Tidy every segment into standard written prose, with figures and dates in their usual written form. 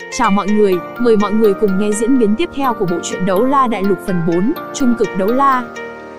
Chào mọi người, mời mọi người cùng nghe diễn biến tiếp theo của bộ truyện Đấu La Đại Lục phần 4, Trung cực đấu la.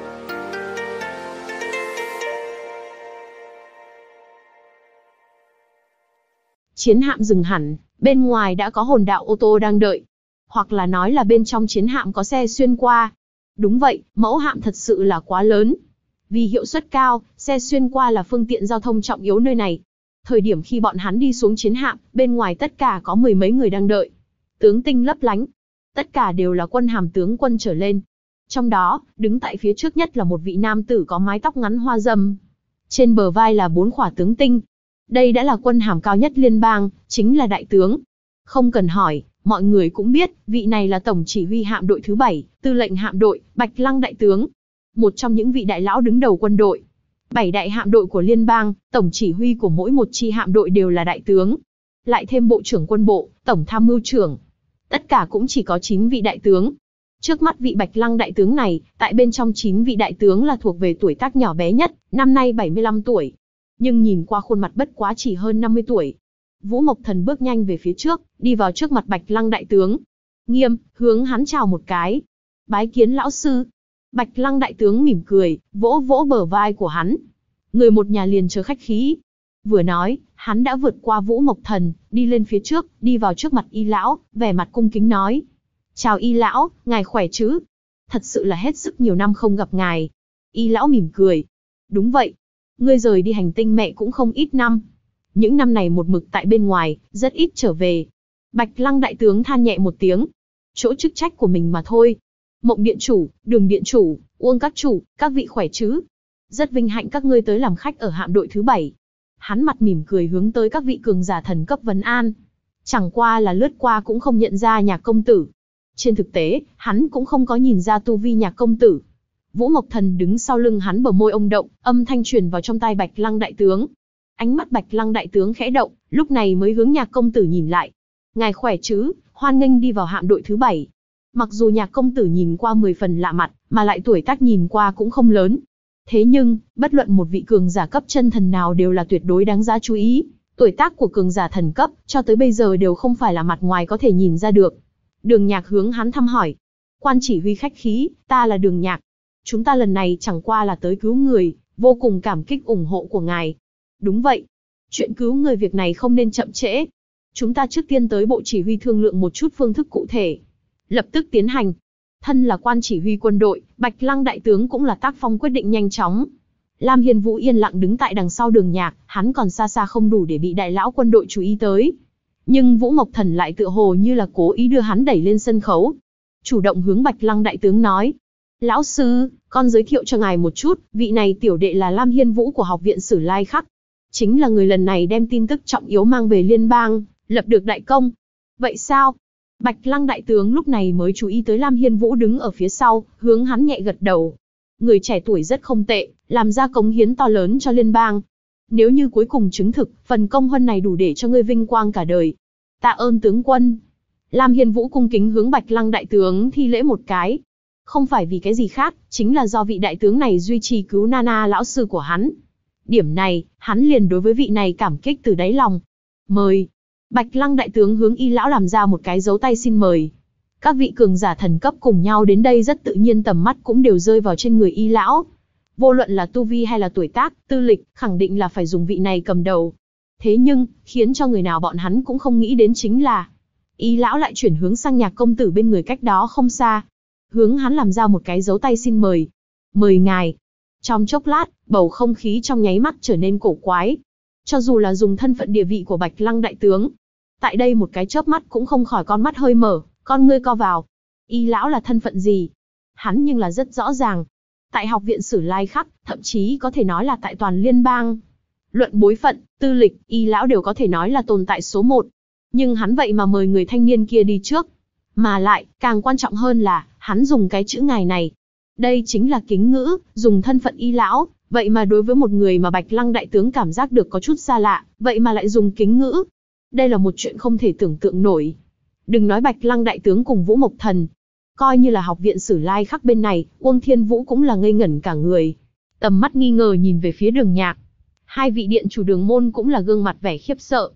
Chiến hạm dừng hẳn, bên ngoài đã có hồn đạo ô tô đang đợi. Hoặc là nói là bên trong chiến hạm có xe xuyên qua. Đúng vậy, mẫu hạm thật sự là quá lớn. Vì hiệu suất cao, xe xuyên qua là phương tiện giao thông trọng yếu nơi này. Thời điểm khi bọn hắn đi xuống chiến hạm, bên ngoài tất cả có mười mấy người đang đợi. Tướng tinh lấp lánh. Tất cả đều là quân hàm tướng quân trở lên. Trong đó, đứng tại phía trước nhất là một vị nam tử có mái tóc ngắn hoa râm. Trên bờ vai là 4 khỏa tướng tinh. Đây đã là quân hàm cao nhất liên bang, chính là đại tướng. Không cần hỏi, mọi người cũng biết, vị này là tổng chỉ huy hạm đội thứ 7, tư lệnh hạm đội, Bạch Lăng đại tướng. Một trong những vị đại lão đứng đầu quân đội. 7 đại hạm đội của liên bang, tổng chỉ huy của mỗi một chi hạm đội đều là đại tướng. Lại thêm bộ trưởng quân bộ, tổng tham mưu trưởng. Tất cả cũng chỉ có 9 vị đại tướng. Trước mắt vị Bạch Lăng đại tướng này, tại bên trong 9 vị đại tướng là thuộc về tuổi tác nhỏ bé nhất, năm nay 75 tuổi. Nhưng nhìn qua khuôn mặt bất quá chỉ hơn 50 tuổi. Vũ Mộc Thần bước nhanh về phía trước, đi vào trước mặt Bạch Lăng đại tướng. Nghiêm, hướng hắn chào một cái. Bái kiến lão sư. Bạch Lăng đại tướng mỉm cười, vỗ vỗ bờ vai của hắn. Người một nhà liền chớ khách khí. Vừa nói, hắn đã vượt qua Vũ Mộc Thần, đi lên phía trước, đi vào trước mặt Y lão, vẻ mặt cung kính nói. Chào Y lão, ngài khỏe chứ? Thật sự là hết sức nhiều năm không gặp ngài. Y lão mỉm cười. Đúng vậy. Ngươi rời đi hành tinh mẹ cũng không ít năm. Những năm này một mực tại bên ngoài, rất ít trở về. Bạch Lăng đại tướng than nhẹ một tiếng. Chỗ chức trách của mình mà thôi. Mộng điện chủ, Đường điện chủ, Uông các chủ, các vị khỏe chứ? Rất vinh hạnh các ngươi tới làm khách ở hạm đội thứ 7. Hắn mặt mỉm cười hướng tới các vị cường giả thần cấp vấn an. Chẳng qua là lướt qua cũng không nhận ra Nhạc công tử. Trên thực tế, hắn cũng không có nhìn ra tu vi Nhạc công tử. Vũ Mộc Thần đứng sau lưng hắn, bờ môi ông động, âm thanh truyền vào trong tai Bạch Lăng đại tướng. Ánh mắt Bạch Lăng đại tướng khẽ động, lúc này mới hướng Nhạc công tử nhìn lại. Ngài khỏe chứ, hoan nghênh đi vào hạm đội thứ 7. Mặc dù Nhạc công tử nhìn qua 10 phần lạ mặt, mà lại tuổi tác nhìn qua cũng không lớn. Thế nhưng, bất luận một vị cường giả cấp chân thần nào đều là tuyệt đối đáng giá chú ý. Tuổi tác của cường giả thần cấp, cho tới bây giờ đều không phải là mặt ngoài có thể nhìn ra được. Đường Nhạc hướng hắn thăm hỏi. Quan chỉ huy khách khí, ta là Đường Nhạc. Chúng ta lần này chẳng qua là tới cứu người, vô cùng cảm kích ủng hộ của ngài. Đúng vậy. Chuyện cứu người việc này không nên chậm trễ. Chúng ta trước tiên tới bộ chỉ huy thương lượng một chút phương thức cụ thể. Lập tức tiến hành. Thân là quan chỉ huy quân đội, Bạch Lăng đại tướng cũng là tác phong quyết định nhanh chóng. Lam Hiên Vũ yên lặng đứng tại đằng sau Đường Nhạc, hắn còn xa xa không đủ để bị đại lão quân đội chú ý tới. Nhưng Vũ Mộc Thần lại tựa hồ như là cố ý đưa hắn đẩy lên sân khấu. Chủ động hướng Bạch Lăng đại tướng nói. Lão sư, con giới thiệu cho ngài một chút, vị này tiểu đệ là Lam Hiên Vũ của Học viện Sử Lai Khắc. Chính là người lần này đem tin tức trọng yếu mang về liên bang, lập được đại công. Vậy sao? Bạch Lăng đại tướng lúc này mới chú ý tới Lam Hiên Vũ đứng ở phía sau, hướng hắn nhẹ gật đầu. Người trẻ tuổi rất không tệ, làm ra cống hiến to lớn cho liên bang. Nếu như cuối cùng chứng thực, phần công huân này đủ để cho ngươi vinh quang cả đời. Tạ ơn tướng quân. Lam Hiên Vũ cung kính hướng Bạch Lăng đại tướng thi lễ một cái. Không phải vì cái gì khác, chính là do vị đại tướng này duy trì cứu Nana lão sư của hắn. Điểm này, hắn liền đối với vị này cảm kích từ đáy lòng. Mời. Bạch Lăng đại tướng hướng Y lão làm ra một cái dấu tay xin mời. Các vị cường giả thần cấp cùng nhau đến đây rất tự nhiên, tầm mắt cũng đều rơi vào trên người Y lão. Vô luận là tu vi hay là tuổi tác, tư lịch, khẳng định là phải dùng vị này cầm đầu. Thế nhưng, khiến cho người nào bọn hắn cũng không nghĩ đến chính là Y lão lại chuyển hướng sang Nhạc công tử bên người cách đó không xa. Hướng hắn làm ra một cái dấu tay xin mời. Mời ngài. Trong chốc lát, bầu không khí trong nháy mắt trở nên cổ quái. Cho dù là dùng thân phận địa vị của Bạch Lăng đại tướng, tại đây một cái chớp mắt cũng không khỏi con mắt hơi mở, con ngươi co vào. Y lão là thân phận gì? Hắn nhưng là rất rõ ràng. Tại Học viện Sử Lai Khắc, thậm chí có thể nói là tại toàn liên bang. Luận bối phận, tư lịch, Y lão đều có thể nói là tồn tại số 1. Nhưng hắn vậy mà mời người thanh niên kia đi trước. Mà lại, càng quan trọng hơn là, hắn dùng cái chữ ngài này. Đây chính là kính ngữ, dùng thân phận Y lão, vậy mà đối với một người mà Bạch Lăng đại tướng cảm giác được có chút xa lạ, vậy mà lại dùng kính ngữ. Đây là một chuyện không thể tưởng tượng nổi. Đừng nói Bạch Lăng đại tướng cùng Vũ Mộc Thần. Coi như là Học viện Sử Lai Khắc bên này, Uông Thiên Vũ cũng là ngây ngẩn cả người. Tầm mắt nghi ngờ nhìn về phía Đường Nhạc. Hai vị điện chủ Đường môn cũng là gương mặt vẻ khiếp sợ.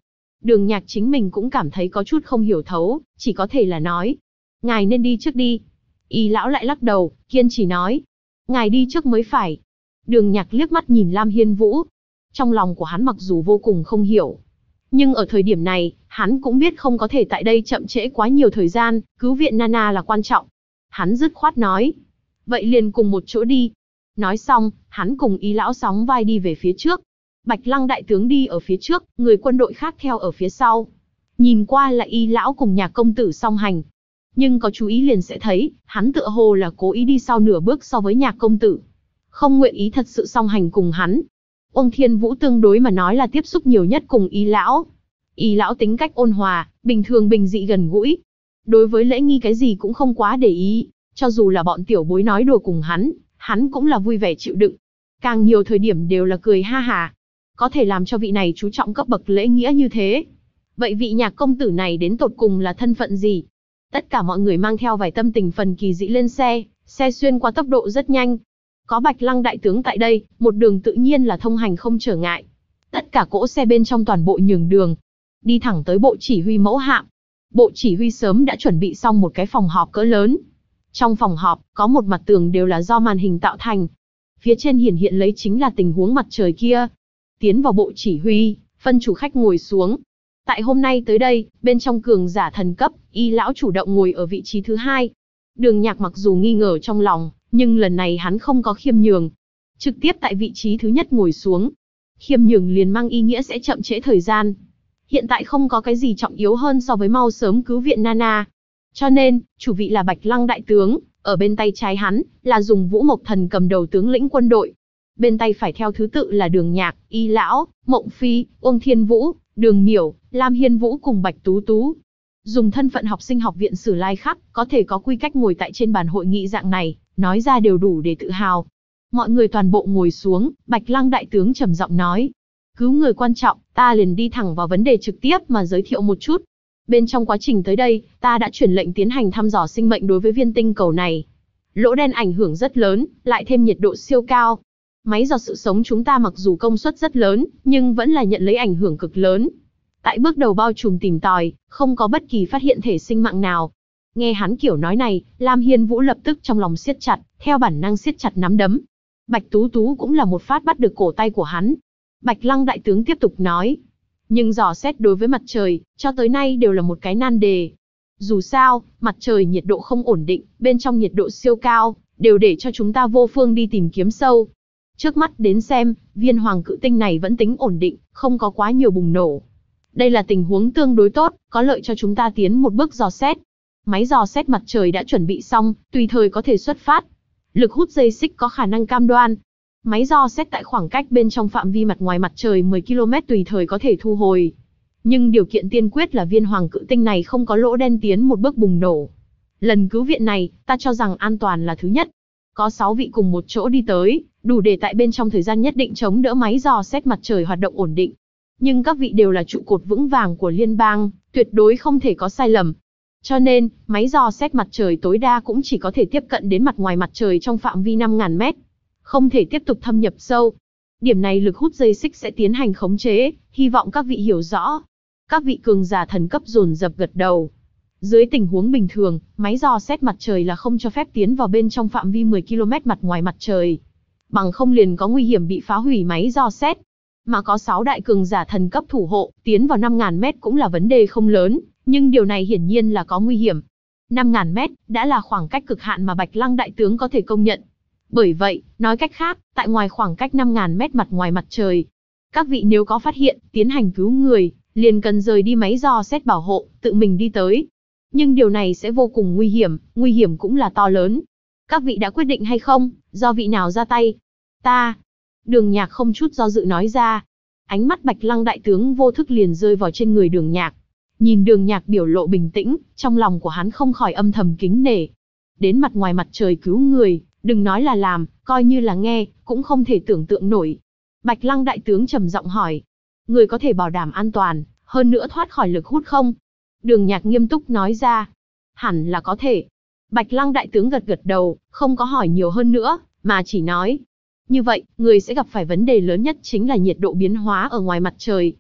Đường Nhạc chính mình cũng cảm thấy có chút không hiểu thấu, chỉ có thể là nói. Ngài nên đi trước đi. Y lão lại lắc đầu, kiên trì nói. Ngài đi trước mới phải. Đường Nhạc liếc mắt nhìn Lam Hiên Vũ. Trong lòng của hắn mặc dù vô cùng không hiểu, nhưng ở thời điểm này, hắn cũng biết không có thể tại đây chậm trễ quá nhiều thời gian, cứu viện Nana là quan trọng. Hắn dứt khoát nói. Vậy liền cùng một chỗ đi. Nói xong, hắn cùng Y lão sóng vai đi về phía trước. Bạch Lăng đại tướng đi ở phía trước, người quân đội khác theo ở phía sau. Nhìn qua là Y lão cùng Nhạc công tử song hành. Nhưng có chú ý liền sẽ thấy, hắn tựa hồ là cố ý đi sau nửa bước so với Nhạc công tử. Không nguyện ý thật sự song hành cùng hắn. Uông Thiên Vũ tương đối mà nói là tiếp xúc nhiều nhất cùng Y lão. Y lão tính cách ôn hòa, bình thường bình dị gần gũi. Đối với lễ nghi cái gì cũng không quá để ý, cho dù là bọn tiểu bối nói đùa cùng hắn cũng là vui vẻ chịu đựng. Càng nhiều thời điểm đều là cười ha hả. Có thể làm cho vị này chú trọng cấp bậc lễ nghĩa như thế. Vậy vị Nhạc công tử này đến tột cùng là thân phận gì? Tất cả mọi người mang theo vài tâm tình phần kỳ dị lên xe, xe xuyên qua tốc độ rất nhanh. Có Bạch Lăng đại tướng tại đây, một đường tự nhiên là thông hành không trở ngại. Tất cả cỗ xe bên trong toàn bộ nhường đường, đi thẳng tới bộ chỉ huy mẫu hạm. Bộ chỉ huy sớm đã chuẩn bị xong một cái phòng họp cỡ lớn. Trong phòng họp, có một mặt tường đều là do màn hình tạo thành. Phía trên hiển hiện lấy chính là tình huống mặt trời kia. Tiến vào bộ chỉ huy, phân chủ khách ngồi xuống. Tại hôm nay tới đây, bên trong cường giả thần cấp, Y lão chủ động ngồi ở vị trí thứ 2. Đường Nhạc mặc dù nghi ngờ trong lòng, nhưng lần này hắn không có khiêm nhường. Trực tiếp tại vị trí thứ nhất ngồi xuống. Khiêm nhường liền mang ý nghĩa sẽ chậm trễ thời gian. Hiện tại không có cái gì trọng yếu hơn so với mau sớm cứu viện Nana. Cho nên, chủ vị là Bạch Lăng đại tướng, ở bên tay trái hắn, là dùng Vũ Mộc Thần cầm đầu tướng lĩnh quân đội. Bên tay phải theo thứ tự là Đường Nhạc, Y lão, Mộng Phi, Uông Thiên Vũ, Đường Miểu, Lam Hiên Vũ cùng Bạch Tú Tú. Dùng thân phận học sinh học viện Sử Lai Khắc, có thể có quy cách ngồi tại trên bàn hội nghị dạng này, nói ra đều đủ để tự hào. Mọi người toàn bộ ngồi xuống, Bạch Lăng đại tướng trầm giọng nói. Cứu người quan trọng, ta liền đi thẳng vào vấn đề trực tiếp mà giới thiệu một chút. Bên trong quá trình tới đây, ta đã chuyển lệnh tiến hành thăm dò sinh mệnh đối với viên tinh cầu này. Lỗ đen ảnh hưởng rất lớn, lại thêm nhiệt độ siêu cao. Máy dò sự sống chúng ta mặc dù công suất rất lớn, nhưng vẫn là nhận lấy ảnh hưởng cực lớn. Tại bước đầu bao trùm tìm tòi, không có bất kỳ phát hiện thể sinh mạng nào. Nghe hắn kiểu nói này, Lam Hiên Vũ lập tức trong lòng siết chặt, theo bản năng siết chặt nắm đấm. Bạch Tú Tú cũng là một phát bắt được cổ tay của hắn. Bạch Lăng đại tướng tiếp tục nói. Nhưng dò xét đối với mặt trời, cho tới nay đều là một cái nan đề. Dù sao, mặt trời nhiệt độ không ổn định, bên trong nhiệt độ siêu cao, đều để cho chúng ta vô phương đi tìm kiếm sâu. Trước mắt đến xem, viên hoàng cự tinh này vẫn tính ổn định, không có quá nhiều bùng nổ. Đây là tình huống tương đối tốt, có lợi cho chúng ta tiến một bước dò xét. Máy dò xét mặt trời đã chuẩn bị xong, tùy thời có thể xuất phát. Lực hút dây xích có khả năng cam đoan. Máy dò xét tại khoảng cách bên trong phạm vi mặt ngoài mặt trời 10 km tùy thời có thể thu hồi. Nhưng điều kiện tiên quyết là viên hoàng cự tinh này không có lỗ đen tiến một bước bùng nổ. Lần cứu viện này, ta cho rằng an toàn là thứ nhất. Có 6 vị cùng một chỗ đi tới, đủ để tại bên trong thời gian nhất định chống đỡ máy dò xét mặt trời hoạt động ổn định. Nhưng các vị đều là trụ cột vững vàng của liên bang, tuyệt đối không thể có sai lầm. Cho nên, máy dò xét mặt trời tối đa cũng chỉ có thể tiếp cận đến mặt ngoài mặt trời trong phạm vi 5.000 mét. Không thể tiếp tục thâm nhập sâu. Điểm này lực hút dây xích sẽ tiến hành khống chế, hy vọng các vị hiểu rõ. Các vị cường giả thần cấp dồn dập gật đầu. Dưới tình huống bình thường, máy dò xét mặt trời là không cho phép tiến vào bên trong phạm vi 10 km mặt ngoài mặt trời. Bằng không liền có nguy hiểm bị phá hủy máy dò xét. Mà có 6 đại cường giả thần cấp thủ hộ, tiến vào 5.000 mét cũng là vấn đề không lớn, nhưng điều này hiển nhiên là có nguy hiểm. 5.000 mét đã là khoảng cách cực hạn mà Bạch Lăng đại tướng có thể công nhận. Bởi vậy, nói cách khác, tại ngoài khoảng cách 5.000 mét mặt ngoài mặt trời, các vị nếu có phát hiện, tiến hành cứu người, liền cần rời đi máy dò xét bảo hộ, tự mình đi tới. Nhưng điều này sẽ vô cùng nguy hiểm cũng là to lớn. Các vị đã quyết định hay không, do vị nào ra tay? Ta. Đường Nhạc không chút do dự nói ra. Ánh mắt Bạch Lăng đại tướng vô thức liền rơi vào trên người Đường Nhạc. Nhìn Đường Nhạc biểu lộ bình tĩnh, trong lòng của hắn không khỏi âm thầm kính nể. Đến mặt ngoài mặt trời cứu người, đừng nói là làm, coi như là nghe, cũng không thể tưởng tượng nổi. Bạch Lăng đại tướng trầm giọng hỏi. Người có thể bảo đảm an toàn, hơn nữa thoát khỏi lực hút không? Đường Nhạc nghiêm túc nói ra. Hẳn là có thể. Bạch Lăng đại tướng gật gật đầu, không có hỏi nhiều hơn nữa, mà chỉ nói. Như vậy, người sẽ gặp phải vấn đề lớn nhất chính là nhiệt độ biến hóa ở ngoài mặt trời.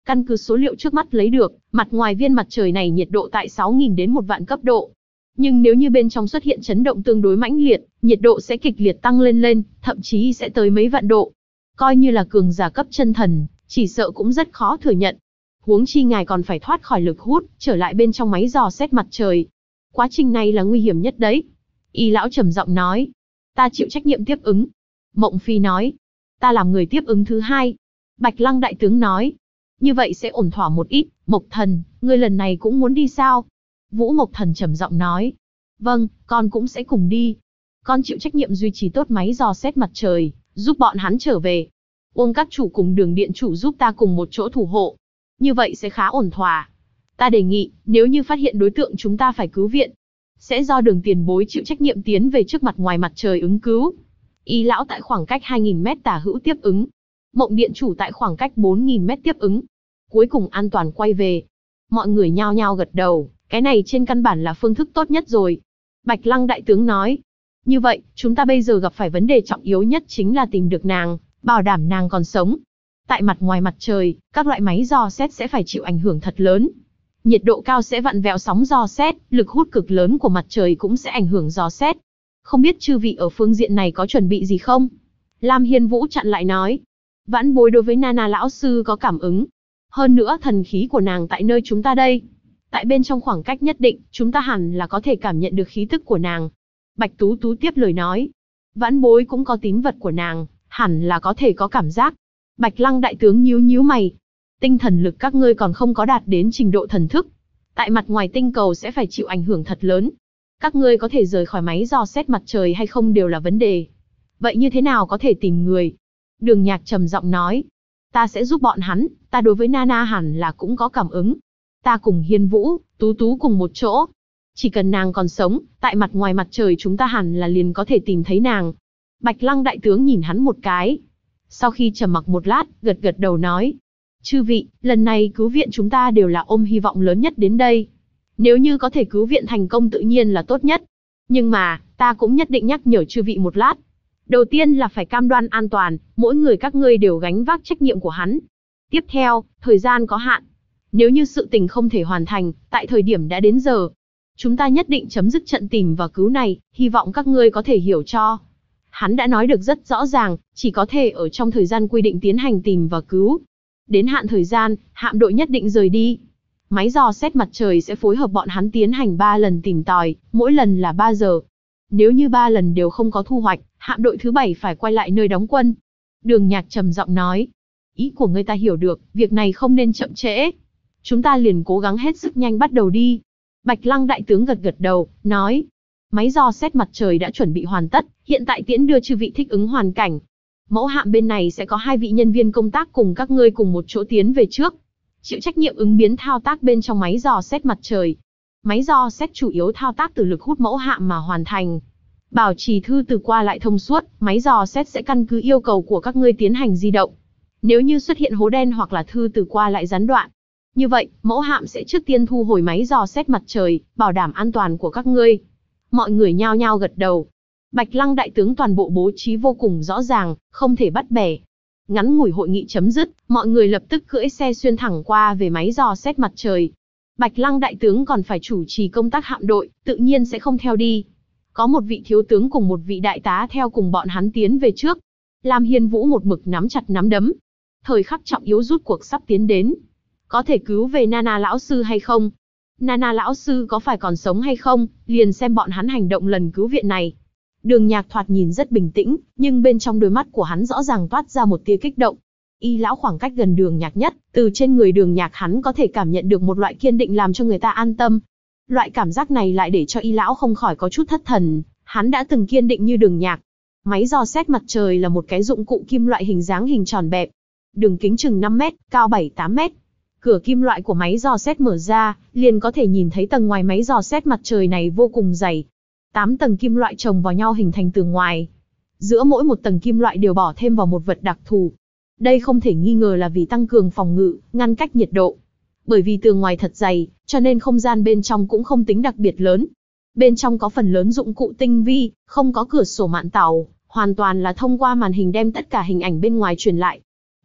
Căn cứ số liệu trước mắt lấy được, mặt ngoài viên mặt trời này nhiệt độ tại 6.000 đến 1 vạn cấp độ. Nhưng nếu như bên trong xuất hiện chấn động tương đối mãnh liệt, nhiệt độ sẽ kịch liệt tăng lên, thậm chí sẽ tới mấy vạn độ. Coi như là cường giả cấp chân thần, chỉ sợ cũng rất khó thừa nhận. Huống chi ngài còn phải thoát khỏi lực hút, trở lại bên trong máy dò xét mặt trời. Quá trình này là nguy hiểm nhất đấy. Y lão trầm giọng nói. Ta chịu trách nhiệm tiếp ứng. Mộng Phi nói. Ta làm người tiếp ứng thứ hai. Bạch Lăng đại tướng nói. Như vậy sẽ ổn thỏa một ít. Mộc Thần, ngươi lần này cũng muốn đi sao? Vũ Mộc Thần trầm giọng nói. Vâng, con cũng sẽ cùng đi. Con chịu trách nhiệm duy trì tốt máy dò xét mặt trời, giúp bọn hắn trở về. Uông các chủ cùng Đường điện chủ giúp ta cùng một chỗ thủ hộ. Như vậy sẽ khá ổn thỏa. Ta đề nghị, nếu như phát hiện đối tượng chúng ta phải cứu viện, sẽ do Đường tiền bối chịu trách nhiệm tiến về trước mặt ngoài mặt trời ứng cứu. Y lão tại khoảng cách 2.000 mét tả hữu tiếp ứng. Mộng điện chủ tại khoảng cách 4.000 mét tiếp ứng. Cuối cùng an toàn quay về. Mọi người nhao nhao gật đầu, cái này trên căn bản là phương thức tốt nhất rồi. Bạch Lăng đại tướng nói. Như vậy, chúng ta bây giờ gặp phải vấn đề trọng yếu nhất chính là tìm được nàng, bảo đảm nàng còn sống. Tại mặt ngoài mặt trời, các loại máy dò xét sẽ phải chịu ảnh hưởng thật lớn. Nhiệt độ cao sẽ vặn vẹo sóng dò xét, lực hút cực lớn của mặt trời cũng sẽ ảnh hưởng dò xét. Không biết chư vị ở phương diện này có chuẩn bị gì không? Lam Hiên Vũ chặn lại nói. Vãn Bối đối với Nana lão sư có cảm ứng. Hơn nữa thần khí của nàng tại nơi chúng ta đây. Tại bên trong khoảng cách nhất định, chúng ta hẳn là có thể cảm nhận được khí tức của nàng. Bạch Tú Tú tiếp lời nói. Vãn Bối cũng có tín vật của nàng, hẳn là có thể có cảm giác. Bạch Lăng đại tướng nhíu nhíu mày. Tinh thần lực các ngươi còn không có đạt đến trình độ thần thức. Tại mặt ngoài tinh cầu sẽ phải chịu ảnh hưởng thật lớn. Các ngươi có thể rời khỏi máy dò xét mặt trời hay không đều là vấn đề. Vậy như thế nào có thể tìm người? Đường Nhạc trầm giọng nói. Ta sẽ giúp bọn hắn, ta đối với Nana hẳn là cũng có cảm ứng. Ta cùng Hiên Vũ, Tú Tú cùng một chỗ. Chỉ cần nàng còn sống, tại mặt ngoài mặt trời chúng ta hẳn là liền có thể tìm thấy nàng. Bạch Lăng đại tướng nhìn hắn một cái. Sau khi trầm mặc một lát, gật gật đầu nói. Chư vị, lần này cứu viện chúng ta đều là ôm hy vọng lớn nhất đến đây. Nếu như có thể cứu viện thành công tự nhiên là tốt nhất. Nhưng mà, ta cũng nhất định nhắc nhở chư vị một lát. Đầu tiên là phải cam đoan an toàn, mỗi người các ngươi đều gánh vác trách nhiệm của hắn. Tiếp theo, thời gian có hạn. Nếu như sự tình không thể hoàn thành, tại thời điểm đã đến giờ, chúng ta nhất định chấm dứt trận tìm và cứu này, hy vọng các ngươi có thể hiểu cho. Hắn đã nói được rất rõ ràng, chỉ có thể ở trong thời gian quy định tiến hành tìm và cứu. Đến hạn thời gian, hạm đội nhất định rời đi. Máy dò xét mặt trời sẽ phối hợp bọn hắn tiến hành 3 lần tìm tòi, mỗi lần là 3 giờ. Nếu như 3 lần đều không có thu hoạch, hạm đội thứ 7 phải quay lại nơi đóng quân. Đường Nhạc trầm giọng nói. Ý của ngươi ta hiểu được, việc này không nên chậm trễ. Chúng ta liền cố gắng hết sức nhanh bắt đầu đi. Bạch Lăng đại tướng gật gật đầu, nói. Máy dò xét mặt trời đã chuẩn bị hoàn tất, hiện tại tiễn đưa chư vị thích ứng hoàn cảnh. Mẫu hạm bên này sẽ có 2 vị nhân viên công tác cùng các ngươi cùng một chỗ tiến về trước. Chịu trách nhiệm ứng biến thao tác bên trong máy dò xét mặt trời. Máy dò xét chủ yếu thao tác từ lực hút mẫu hạm mà hoàn thành. Bảo trì thư từ qua lại thông suốt, máy dò xét sẽ căn cứ yêu cầu của các ngươi tiến hành di động. Nếu như xuất hiện hố đen hoặc là thư từ qua lại gián đoạn, như vậy, mẫu hạm sẽ trước tiên thu hồi máy dò xét mặt trời, bảo đảm an toàn của các ngươi. Mọi người nhao nhao gật đầu. Bạch Lăng đại tướng toàn bộ bố trí vô cùng rõ ràng, không thể bắt bẻ. Ngắn ngủi hội nghị chấm dứt, mọi người lập tức cưỡi xe xuyên thẳng qua về máy dò xét mặt trời. Bạch Lăng đại tướng còn phải chủ trì công tác hạm đội, tự nhiên sẽ không theo đi. Có một vị thiếu tướng cùng một vị đại tá theo cùng bọn hắn tiến về trước. Lam Hiên Vũ một mực nắm chặt nắm đấm. Thời khắc trọng yếu rút cuộc sắp tiến đến. Có thể cứu về Nana lão sư hay không? Nana lão sư có phải còn sống hay không? Liền xem bọn hắn hành động lần cứu viện này. Đường Nhạc thoạt nhìn rất bình tĩnh, nhưng bên trong đôi mắt của hắn rõ ràng toát ra một tia kích động. Y lão khoảng cách gần Đường Nhạc nhất, từ trên người Đường Nhạc hắn có thể cảm nhận được một loại kiên định làm cho người ta an tâm. Loại cảm giác này lại để cho Y lão không khỏi có chút thất thần, hắn đã từng kiên định như Đường Nhạc. Máy dò xét mặt trời là một cái dụng cụ kim loại hình dáng hình tròn bẹp, đường kính chừng 5 mét, cao 7-8 mét. Cửa kim loại của máy dò xét mở ra, liền có thể nhìn thấy tầng ngoài máy dò xét mặt trời này vô cùng dày. 8 tầng kim loại chồng vào nhau hình thành tường ngoài. Giữa mỗi một tầng kim loại đều bỏ thêm vào một vật đặc thù. Đây không thể nghi ngờ là vì tăng cường phòng ngự, ngăn cách nhiệt độ. Bởi vì tường ngoài thật dày, cho nên không gian bên trong cũng không tính đặc biệt lớn. Bên trong có phần lớn dụng cụ tinh vi, không có cửa sổ mạn tàu, hoàn toàn là thông qua màn hình đem tất cả hình ảnh bên ngoài truyền lại.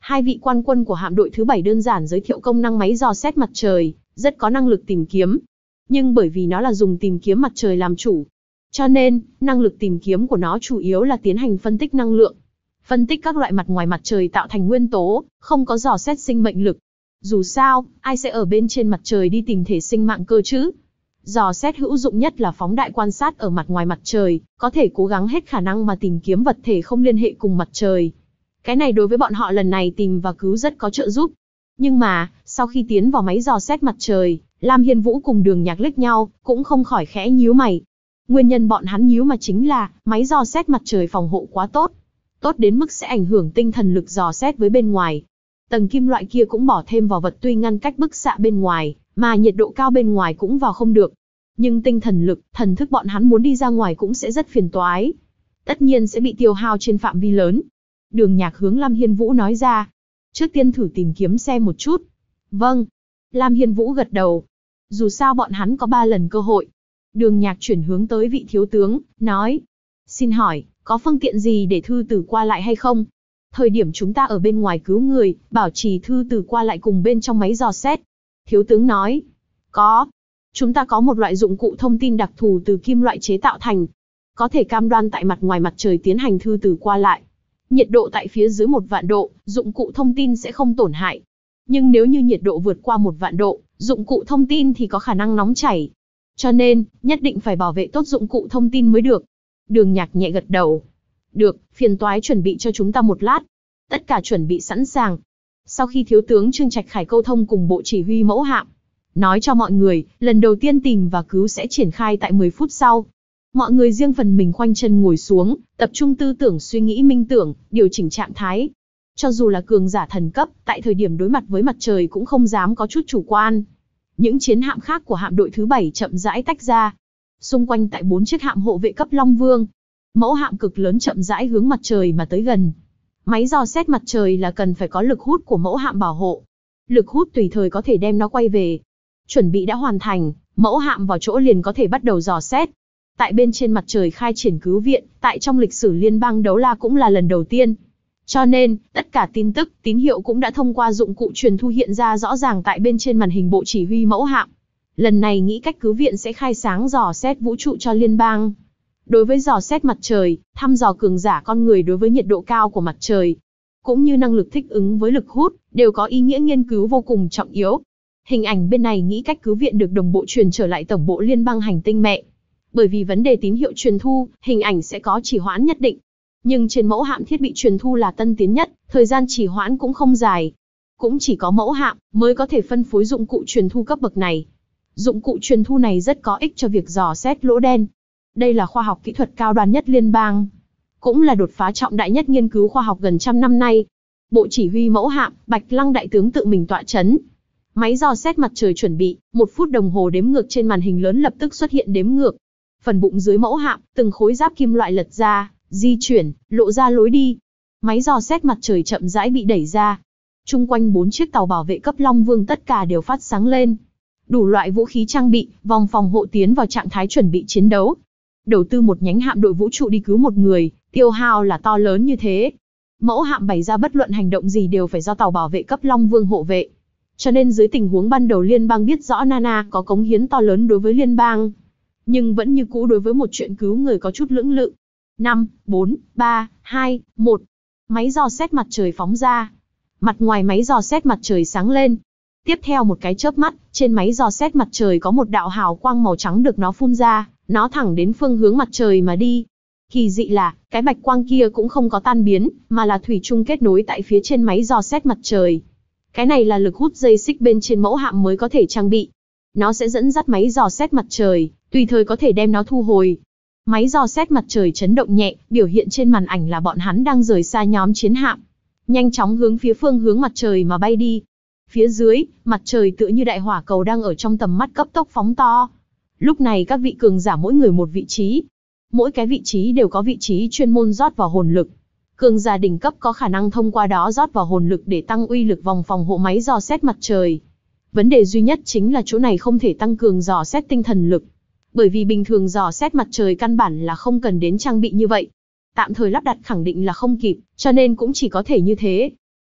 Hai vị quan quân của hạm đội thứ 7 đơn giản giới thiệu công năng máy dò xét mặt trời, rất có năng lực tìm kiếm. Nhưng bởi vì nó là dùng tìm kiếm mặt trời làm chủ, cho nên, năng lực tìm kiếm của nó chủ yếu là tiến hành phân tích năng lượng. Phân tích các loại mặt ngoài mặt trời tạo thành nguyên tố, không có dò xét sinh mệnh lực. Dù sao, ai sẽ ở bên trên mặt trời đi tìm thể sinh mạng cơ chứ? Dò xét hữu dụng nhất là phóng đại quan sát ở mặt ngoài mặt trời, có thể cố gắng hết khả năng mà tìm kiếm vật thể không liên hệ cùng mặt trời. Cái này đối với bọn họ lần này tìm và cứu rất có trợ giúp. Nhưng mà, sau khi tiến vào máy dò xét mặt trời, Lam Hiên Vũ cùng Đường Nhạc liếc nhau, cũng không khỏi khẽ nhíu mày. Nguyên nhân bọn hắn nhíu mà chính là, máy dò xét mặt trời phòng hộ quá tốt. Tốt đến mức sẽ ảnh hưởng tinh thần lực dò xét với bên ngoài. Tầng kim loại kia cũng bỏ thêm vào vật tuy ngăn cách bức xạ bên ngoài, mà nhiệt độ cao bên ngoài cũng vào không được. Nhưng tinh thần lực, thần thức bọn hắn muốn đi ra ngoài cũng sẽ rất phiền toái. Tất nhiên sẽ bị tiêu hao trên phạm vi lớn. Đường Nhạc hướng Lam Hiên Vũ nói ra. Trước tiên thử tìm kiếm xem một chút. Vâng. Lam Hiên Vũ gật đầu. Dù sao bọn hắn có 3 lần cơ hội. Đường Nhạc chuyển hướng tới vị thiếu tướng, nói. Xin hỏi, có phương tiện gì để thư tử qua lại hay không? Thời điểm chúng ta ở bên ngoài cứu người, bảo trì thư tử qua lại cùng bên trong máy dò xét. Thiếu tướng nói. Có. Chúng ta có một loại dụng cụ thông tin đặc thù từ kim loại chế tạo thành. Có thể cam đoan tại mặt ngoài mặt trời tiến hành thư tử qua lại. Nhiệt độ tại phía dưới 1 vạn độ, dụng cụ thông tin sẽ không tổn hại. Nhưng nếu như nhiệt độ vượt qua 1 vạn độ, dụng cụ thông tin thì có khả năng nóng chảy. Cho nên, nhất định phải bảo vệ tốt dụng cụ thông tin mới được. Đường Nhạc nhẹ gật đầu. Được, phiền toái chuẩn bị cho chúng ta một lát. Tất cả chuẩn bị sẵn sàng. Sau khi thiếu tướng Trương Trạch Khải câu thông cùng bộ chỉ huy mẫu hạm, nói cho mọi người, lần đầu tiên tìm và cứu sẽ triển khai tại 10 phút sau. Mọi người riêng phần mình khoanh chân ngồi xuống, tập trung tư tưởng suy nghĩ minh tưởng, điều chỉnh trạng thái. Cho dù là cường giả thần cấp, tại thời điểm đối mặt với mặt trời cũng không dám có chút chủ quan. Những chiến hạm khác của hạm đội thứ 7 chậm rãi tách ra. Xung quanh tại 4 chiếc hạm hộ vệ cấp Long Vương, mẫu hạm cực lớn chậm rãi hướng mặt trời mà tới gần. Máy dò xét mặt trời là cần phải có lực hút của mẫu hạm bảo hộ. Lực hút tùy thời có thể đem nó quay về. Chuẩn bị đã hoàn thành, mẫu hạm vào chỗ liền có thể bắt đầu dò xét. Tại bên trên mặt trời khai triển cứu viện, tại trong lịch sử liên bang Đấu La cũng là lần đầu tiên. Cho nên, tất cả tin tức, tín hiệu cũng đã thông qua dụng cụ truyền thu hiện ra rõ ràng tại bên trên màn hình bộ chỉ huy mẫu hạm. Lần này nghĩ cách cứu viện sẽ khai sáng dò xét vũ trụ cho liên bang. Đối với dò xét mặt trời, thăm dò cường giả con người đối với nhiệt độ cao của mặt trời, cũng như năng lực thích ứng với lực hút, đều có ý nghĩa nghiên cứu vô cùng trọng yếu. Hình ảnh bên này nghĩ cách cứu viện được đồng bộ truyền trở lại tổng bộ liên bang hành tinh mẹ. Bởi vì vấn đề tín hiệu truyền thu, hình ảnh sẽ có trì hoãn nhất định. Nhưng trên mẫu hạm thiết bị truyền thu là tân tiến nhất, thời gian trì hoãn cũng không dài. Cũng chỉ có mẫu hạm mới có thể phân phối dụng cụ truyền thu cấp bậc này. Dụng cụ truyền thu này rất có ích cho việc dò xét lỗ đen. Đây là khoa học kỹ thuật cao đoan nhất liên bang. Cũng là đột phá trọng đại nhất nghiên cứu khoa học gần trăm năm nay. Bộ chỉ huy mẫu hạm, Bạch Lăng đại tướng tự mình tọa chấn. Máy dò xét mặt trời chuẩn bị, 1 phút đồng hồ đếm ngược trên màn hình lớn lập tức xuất hiện đếm ngược. Phần bụng dưới mẫu hạm, từng khối giáp kim loại lật ra, di chuyển, lộ ra lối đi. Máy dò xét mặt trời chậm rãi bị đẩy ra. Chung quanh 4 chiếc tàu bảo vệ cấp Long Vương tất cả đều phát sáng lên. Đủ loại vũ khí trang bị, vòng phòng hộ tiến vào trạng thái chuẩn bị chiến đấu. Đầu tư một nhánh hạm đội vũ trụ đi cứu một người, tiêu hao là to lớn như thế. Mẫu hạm bày ra bất luận hành động gì đều phải do tàu bảo vệ cấp Long Vương hộ vệ. Cho nên dưới tình huống ban đầu liên bang biết rõ Nana có cống hiến to lớn đối với liên bang, nhưng vẫn như cũ đối với một chuyện cứu người có chút lưỡng lự. 5, 4, 3, 2, 1. Máy dò xét mặt trời phóng ra. Mặt ngoài máy dò xét mặt trời sáng lên. Tiếp theo một cái chớp mắt, trên máy dò xét mặt trời có một đạo hào quang màu trắng được nó phun ra, nó thẳng đến phương hướng mặt trời mà đi. Kỳ dị là, cái bạch quang kia cũng không có tan biến, mà là thủy chung kết nối tại phía trên máy dò xét mặt trời. Cái này là lực hút dây xích bên trên mẫu hạm mới có thể trang bị. Nó sẽ dẫn dắt máy dò xét mặt trời, tùy thời có thể đem nó thu hồi. Máy dò xét mặt trời chấn động nhẹ, biểu hiện trên màn ảnh là bọn hắn đang rời xa nhóm chiến hạm, nhanh chóng hướng phía phương hướng mặt trời mà bay đi. Phía dưới, mặt trời tựa như đại hỏa cầu đang ở trong tầm mắt cấp tốc phóng to. Lúc này các vị cường giả mỗi người một vị trí. Mỗi cái vị trí đều có vị trí chuyên môn rót vào hồn lực. Cường giả đỉnh cấp có khả năng thông qua đó rót vào hồn lực để tăng uy lực vòng phòng hộ máy dò xét mặt trời. Vấn đề duy nhất chính là chỗ này không thể tăng cường dò xét tinh thần lực. Bởi vì bình thường dò xét mặt trời căn bản là không cần đến trang bị như vậy. Tạm thời lắp đặt khẳng định là không kịp, cho nên cũng chỉ có thể như thế.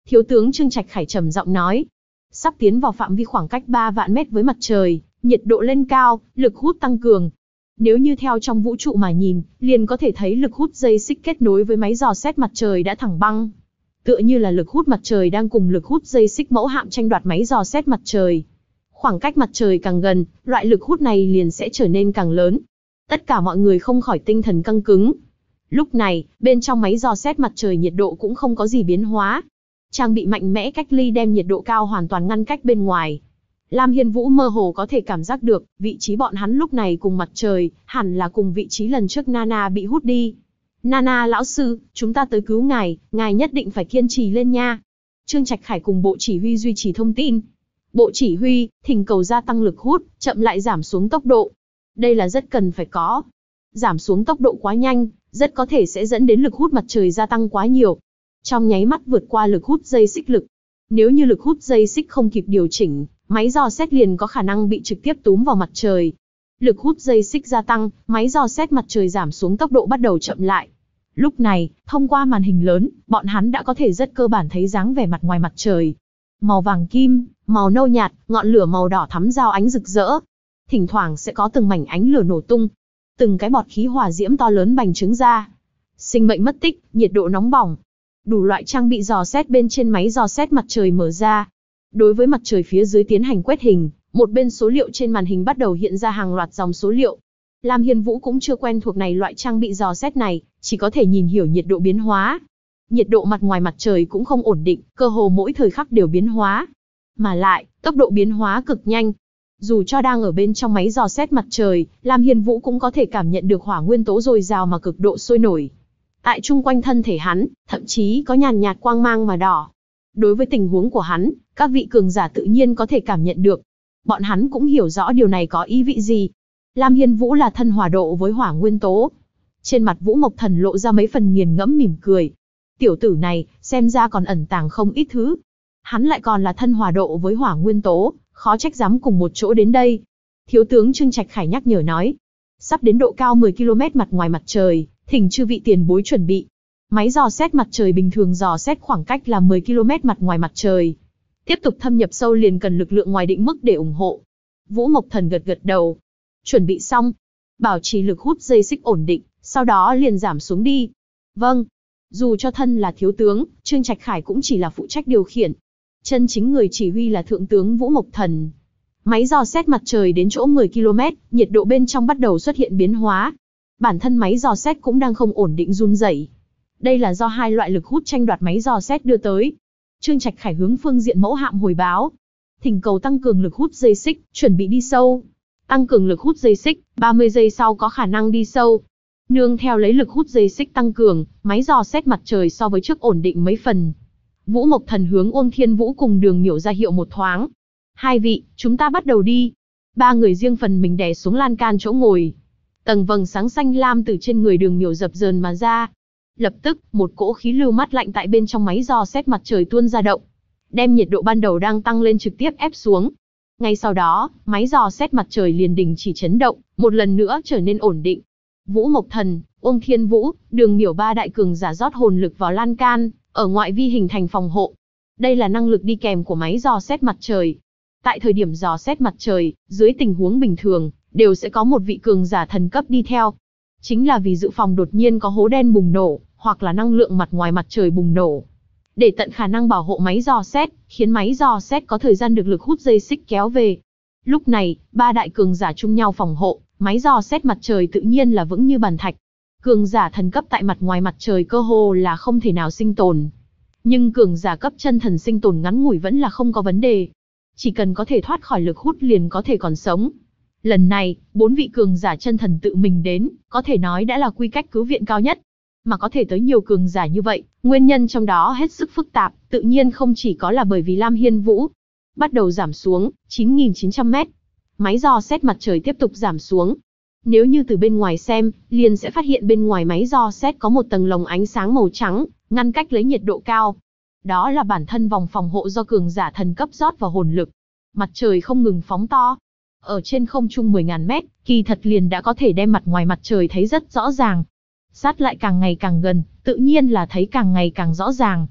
Thiếu tướng Trương Trạch Khải trầm giọng nói. Sắp tiến vào phạm vi khoảng cách 3 vạn mét với mặt trời, nhiệt độ lên cao, lực hút tăng cường. Nếu như theo trong vũ trụ mà nhìn, liền có thể thấy lực hút dây xích kết nối với máy dò xét mặt trời đã thẳng băng. Tựa như là lực hút mặt trời đang cùng lực hút dây xích mẫu hạm tranh đoạt máy dò xét mặt trời. Khoảng cách mặt trời càng gần, loại lực hút này liền sẽ trở nên càng lớn. Tất cả mọi người không khỏi tinh thần căng cứng. Lúc này, bên trong máy dò xét mặt trời nhiệt độ cũng không có gì biến hóa. Trang bị mạnh mẽ cách ly đem nhiệt độ cao hoàn toàn ngăn cách bên ngoài. Lam Hiên Vũ mơ hồ có thể cảm giác được, vị trí bọn hắn lúc này cùng mặt trời, hẳn là cùng vị trí lần trước Nana bị hút đi. Nana lão sư, chúng ta tới cứu ngài nhất định phải kiên trì lên nha. Trương Trạch Khải cùng bộ chỉ huy duy trì thông tin. Bộ chỉ huy, thỉnh cầu gia tăng lực hút, chậm lại giảm xuống tốc độ. Đây là rất cần phải có. Giảm xuống tốc độ quá nhanh, rất có thể sẽ dẫn đến lực hút mặt trời gia tăng quá nhiều. Trong nháy mắt vượt qua lực hút dây xích lực. Nếu như lực hút dây xích không kịp điều chỉnh, máy dò xét liền có khả năng bị trực tiếp túm vào mặt trời. Lực hút dây xích gia tăng, máy dò xét mặt trời giảm xuống tốc độ bắt đầu chậm lại. Lúc này, thông qua màn hình lớn, bọn hắn đã có thể rất cơ bản thấy dáng vẻ mặt ngoài mặt trời. Màu vàng kim, màu nâu nhạt, ngọn lửa màu đỏ thắm giao ánh rực rỡ. Thỉnh thoảng sẽ có từng mảnh ánh lửa nổ tung. Từng cái bọt khí hỏa diễm to lớn bành trướng ra. Sinh mệnh mất tích, nhiệt độ nóng bỏng. Đủ loại trang bị dò xét bên trên máy dò xét mặt trời mở ra. Đối với mặt trời phía dưới tiến hành quét hình, một bên số liệu trên màn hình bắt đầu hiện ra hàng loạt dòng số liệu. Lam Hiên Vũ cũng chưa quen thuộc này loại trang bị dò xét này, chỉ có thể nhìn hiểu nhiệt độ biến hóa. Nhiệt độ mặt ngoài mặt trời cũng không ổn định, cơ hồ mỗi thời khắc đều biến hóa. Mà lại, tốc độ biến hóa cực nhanh. Dù cho đang ở bên trong máy dò xét mặt trời, Lam Hiên Vũ cũng có thể cảm nhận được hỏa nguyên tố dồi dào mà cực độ sôi nổi. Tại chung quanh thân thể hắn, thậm chí có nhàn nhạt quang mang mà đỏ. Đối với tình huống của hắn, các vị cường giả tự nhiên có thể cảm nhận được. Bọn hắn cũng hiểu rõ điều này có ý vị gì. Lam Hiên Vũ là thân hòa độ với hỏa nguyên tố. Trên mặt Vũ Mộc Thần lộ ra mấy phần nghiền ngẫm mỉm cười. Tiểu tử này, xem ra còn ẩn tàng không ít thứ. Hắn lại còn là thân hòa độ với hỏa nguyên tố, khó trách dám cùng một chỗ đến đây. Thiếu tướng Trương Trạch Khải nhắc nhở nói. Sắp đến độ cao 10 km mặt ngoài mặt trời, thỉnh chư vị tiền bối chuẩn bị. Máy dò xét mặt trời bình thường dò xét khoảng cách là 10 km mặt ngoài mặt trời. Tiếp tục thâm nhập sâu liền cần lực lượng ngoài định mức để ủng hộ. Vũ Mộc Thần gật gật đầu. Chuẩn bị xong. Bảo trì lực hút dây xích ổn định, sau đó liền giảm xuống đi. Vâng. Dù cho thân là thiếu tướng, Trương Trạch Khải cũng chỉ là phụ trách điều khiển. Chân chính người chỉ huy là thượng tướng Vũ Mộc Thần. Máy dò xét mặt trời đến chỗ 10 km, nhiệt độ bên trong bắt đầu xuất hiện biến hóa. Bản thân máy dò xét cũng đang không ổn định run rẩy. Đây là do hai loại lực hút tranh đoạt máy dò xét đưa tới. Trương Trạch Khải hướng phương diện mẫu hạm hồi báo. Thỉnh cầu tăng cường lực hút dây xích, chuẩn bị đi sâu. Tăng cường lực hút dây xích, 30 giây sau có khả năng đi sâu. Nương theo lấy lực hút dây xích tăng cường, máy dò xét mặt trời so với trước ổn định mấy phần. Vũ Mộc Thần hướng Ôn Thiên Vũ cùng Đường Miểu ra hiệu một thoáng. Hai vị, chúng ta bắt đầu đi. Ba người riêng phần mình đè xuống lan can chỗ ngồi. Tầng vầng sáng xanh lam từ trên người Đường Miểu dập dờn mà ra. Lập tức, một cỗ khí lưu mát lạnh tại bên trong máy dò xét mặt trời tuôn ra động, đem nhiệt độ ban đầu đang tăng lên trực tiếp ép xuống. Ngay sau đó, máy dò xét mặt trời liền đình chỉ chấn động, một lần nữa trở nên ổn định. Vũ Mộc Thần, Ôn Thiên Vũ, Đường Miểu ba đại cường giả rót hồn lực vào lan can, ở ngoại vi hình thành phòng hộ. Đây là năng lực đi kèm của máy dò xét mặt trời. Tại thời điểm dò xét mặt trời, dưới tình huống bình thường, đều sẽ có một vị cường giả thần cấp đi theo. Chính là vì dự phòng đột nhiên có hố đen bùng nổ, hoặc là năng lượng mặt ngoài mặt trời bùng nổ. Để tận khả năng bảo hộ máy dò xét, khiến máy dò xét có thời gian được lực hút dây xích kéo về. Lúc này, ba đại cường giả chung nhau phòng hộ, máy dò xét mặt trời tự nhiên là vững như bàn thạch. Cường giả thần cấp tại mặt ngoài mặt trời cơ hồ là không thể nào sinh tồn. Nhưng cường giả cấp chân thần sinh tồn ngắn ngủi vẫn là không có vấn đề. Chỉ cần có thể thoát khỏi lực hút liền có thể còn sống. Lần này, 4 vị cường giả chân thần tự mình đến, có thể nói đã là quy cách cứu viện cao nhất. Mà có thể tới nhiều cường giả như vậy, nguyên nhân trong đó hết sức phức tạp, tự nhiên không chỉ có là bởi vì Lam Hiên Vũ. Bắt đầu giảm xuống, 9.900 mét. Máy dò xét mặt trời tiếp tục giảm xuống. Nếu như từ bên ngoài xem, liền sẽ phát hiện bên ngoài máy dò xét có một tầng lồng ánh sáng màu trắng, ngăn cách lấy nhiệt độ cao. Đó là bản thân vòng phòng hộ do cường giả thần cấp rót vào hồn lực. Mặt trời không ngừng phóng to. Ở trên không trung 10.000 mét, kỳ thật liền đã có thể đem mặt ngoài mặt trời thấy rất rõ ràng. Sát lại càng ngày càng gần, tự nhiên là thấy càng ngày càng rõ ràng.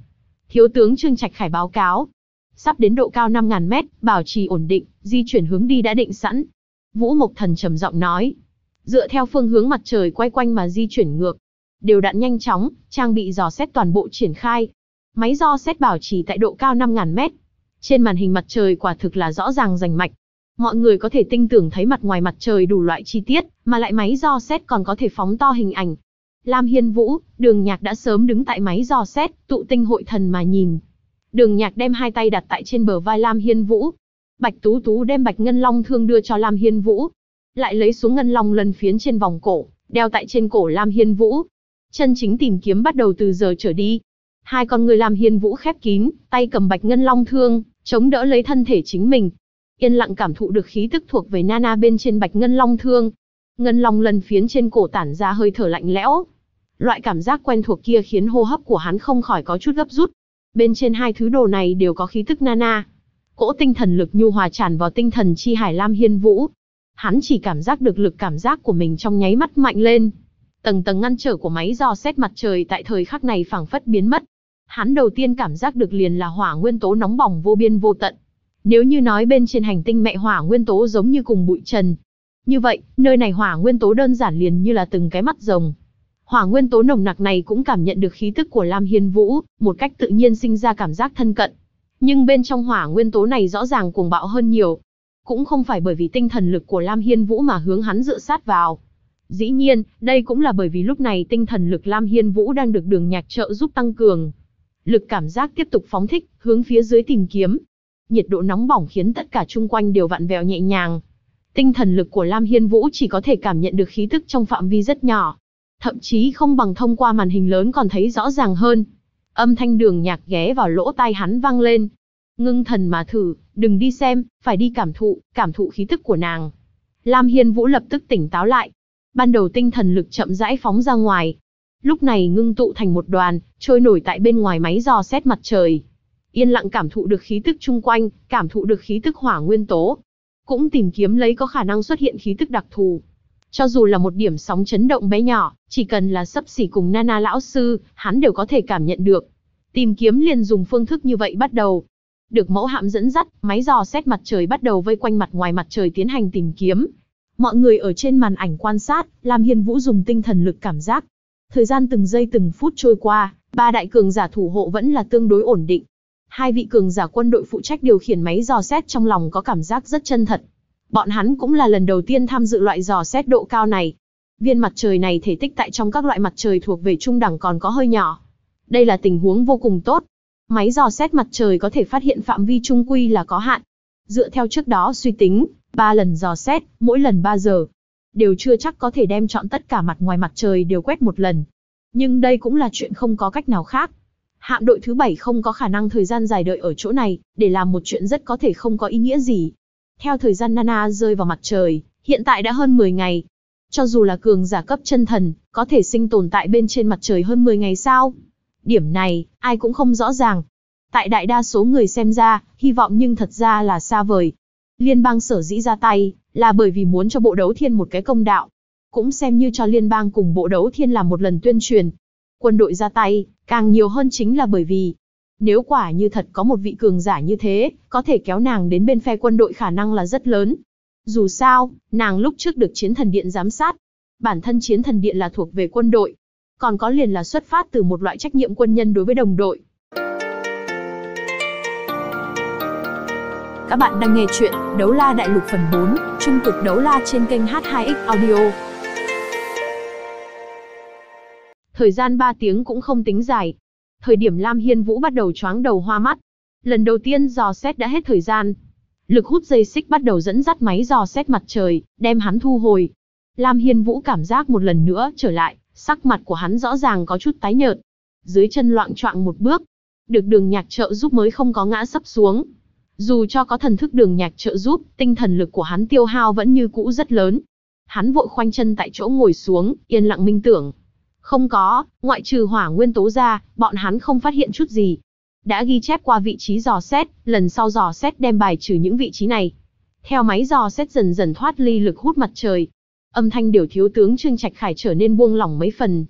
Thiếu tướng Trương Trạch Khải báo cáo. Sắp đến độ cao 5.000 mét, bảo trì ổn định, di chuyển hướng đi đã định sẵn. Vũ Mộc Thần trầm giọng nói. Dựa theo phương hướng mặt trời quay quanh mà di chuyển ngược. Đều đặn nhanh chóng, trang bị dò xét toàn bộ triển khai. Máy dò xét bảo trì tại độ cao 5.000 mét. Trên màn hình mặt trời quả thực là rõ ràng rành mạch. Mọi người có thể tinh tưởng thấy mặt ngoài mặt trời đủ loại chi tiết, mà lại máy dò xét còn có thể phóng to hình ảnh. Lam Hiên Vũ, Đường Nhạc đã sớm đứng tại máy dò xét, tụ tinh hội thần mà nhìn. Đường Nhạc đem hai tay đặt tại trên bờ vai Lam Hiên Vũ. Bạch Tú Tú đem Bạch Ngân Long thương đưa cho Lam Hiên Vũ. Lại lấy xuống Ngân Long lân phiến trên vòng cổ, đeo tại trên cổ Lam Hiên Vũ. Chân chính tìm kiếm bắt đầu từ giờ trở đi. Hai con người Lam Hiên Vũ khép kín, tay cầm Bạch Ngân Long thương, chống đỡ lấy thân thể chính mình. Yên lặng cảm thụ được khí tức thuộc về Nana bên trên Bạch Ngân Long thương. Ngân Long lân phiến trên cổ tản ra hơi thở lạnh lẽo. Loại cảm giác quen thuộc kia khiến hô hấp của hắn không khỏi có chút gấp rút. Bên trên hai thứ đồ này đều có khí tức Nana. Cỗ tinh thần lực nhu hòa tràn vào tinh thần chi hải Lam Hiên Vũ. Hắn chỉ cảm giác được lực cảm giác của mình trong nháy mắt mạnh lên. Tầng tầng ngăn trở của máy dò xét mặt trời tại thời khắc này phảng phất biến mất. Hắn đầu tiên cảm giác được liền là hỏa nguyên tố nóng bỏng vô biên vô tận. Nếu như nói bên trên hành tinh mẹ hỏa nguyên tố giống như cùng bụi trần. Như vậy, nơi này hỏa nguyên tố đơn giản liền như là từng cái mắt rồng. Hỏa nguyên tố nồng nặc này cũng cảm nhận được khí tức của Lam Hiên Vũ, một cách tự nhiên sinh ra cảm giác thân cận. Nhưng bên trong hỏa nguyên tố này rõ ràng cuồng bạo hơn nhiều. Cũng không phải bởi vì tinh thần lực của Lam Hiên Vũ mà hướng hắn dựa sát vào. Dĩ nhiên, đây cũng là bởi vì lúc này tinh thần lực Lam Hiên Vũ đang được Đường Nhạc trợ giúp tăng cường. Lực cảm giác tiếp tục phóng thích, hướng phía dưới tìm kiếm. Nhiệt độ nóng bỏng khiến tất cả chung quanh đều vặn vẹo nhẹ nhàng. Tinh thần lực của Lam Hiên Vũ chỉ có thể cảm nhận được khí tức trong phạm vi rất nhỏ. Thậm chí không bằng thông qua màn hình lớn còn thấy rõ ràng hơn. Âm thanh Đường Nhạc ghé vào lỗ tai hắn vang lên. Ngưng thần mà thử, đừng đi xem, phải đi cảm thụ khí tức của nàng. Lam Hiên Vũ lập tức tỉnh táo lại. Ban đầu tinh thần lực chậm rãi phóng ra ngoài. Lúc này ngưng tụ thành một đoàn, trôi nổi tại bên ngoài máy dò xét mặt trời. Yên lặng cảm thụ được khí tức chung quanh, cảm thụ được khí tức hỏa nguyên tố. Cũng tìm kiếm lấy có khả năng xuất hiện khí tức đặc thù. Cho dù là một điểm sóng chấn động bé nhỏ, chỉ cần là xấp xỉ cùng Nana lão sư, hắn đều có thể cảm nhận được. Tìm kiếm liền dùng phương thức như vậy bắt đầu. Được mẫu hạm dẫn dắt, máy dò xét mặt trời bắt đầu vây quanh mặt ngoài mặt trời tiến hành tìm kiếm. Mọi người ở trên màn ảnh quan sát, Lam Hiên Vũ dùng tinh thần lực cảm giác. Thời gian từng giây từng phút trôi qua, ba đại cường giả thủ hộ vẫn là tương đối ổn định. Hai vị cường giả quân đội phụ trách điều khiển máy dò xét trong lòng có cảm giác rất chân thật. Bọn hắn cũng là lần đầu tiên tham dự loại dò xét độ cao này. Viên mặt trời này thể tích tại trong các loại mặt trời thuộc về trung đẳng còn có hơi nhỏ. Đây là tình huống vô cùng tốt. Máy dò xét mặt trời có thể phát hiện phạm vi trung quy là có hạn. Dựa theo trước đó suy tính, 3 lần dò xét, mỗi lần 3 giờ. Đều chưa chắc có thể đem chọn tất cả mặt ngoài mặt trời đều quét một lần. Nhưng đây cũng là chuyện không có cách nào khác. Hạm đội thứ 7 không có khả năng thời gian dài đợi ở chỗ này, để làm một chuyện rất có thể không có ý nghĩa gì. Theo thời gian Nana rơi vào mặt trời, hiện tại đã hơn 10 ngày. Cho dù là cường giả cấp chân thần, có thể sinh tồn tại bên trên mặt trời hơn 10 ngày sao? Điểm này, ai cũng không rõ ràng. Tại đại đa số người xem ra, hy vọng nhưng thật ra là xa vời. Liên bang sở dĩ ra tay, là bởi vì muốn cho bộ đấu thiên một cái công đạo. Cũng xem như cho liên bang cùng bộ đấu thiên làm một lần tuyên truyền. Quân đội ra tay, càng nhiều hơn chính là bởi vì, nếu quả như thật có một vị cường giả như thế, có thể kéo nàng đến bên phe quân đội khả năng là rất lớn. Dù sao, nàng lúc trước được Chiến Thần Điện giám sát. Bản thân Chiến Thần Điện là thuộc về quân đội. Còn có liền là xuất phát từ một loại trách nhiệm quân nhân đối với đồng đội. Các bạn đang nghe chuyện Đấu La Đại Lục phần 4, Trung cực đấu la trên kênh H2X Audio. Thời gian 3 tiếng cũng không tính dài. Thời điểm Lam Hiên Vũ bắt đầu choáng đầu hoa mắt. Lần đầu tiên dò xét đã hết thời gian. Lực hút dây xích bắt đầu dẫn dắt máy dò xét mặt trời, đem hắn thu hồi. Lam Hiên Vũ cảm giác một lần nữa trở lại, sắc mặt của hắn rõ ràng có chút tái nhợt. Dưới chân loạng choạng một bước. Được Đường Nhạc trợ giúp mới không có ngã sấp xuống. Dù cho có thần thức Đường Nhạc trợ giúp, tinh thần lực của hắn tiêu hao vẫn như cũ rất lớn. Hắn vội khoanh chân tại chỗ ngồi xuống, yên lặng minh tưởng. Không có, ngoại trừ hỏa nguyên tố ra, bọn hắn không phát hiện chút gì. Đã ghi chép qua vị trí dò xét, lần sau dò xét đem bài trừ những vị trí này. Theo máy dò xét dần dần thoát ly lực hút mặt trời, âm thanh điều thiếu tướng Trương Trạch Khải trở nên buông lỏng mấy phần.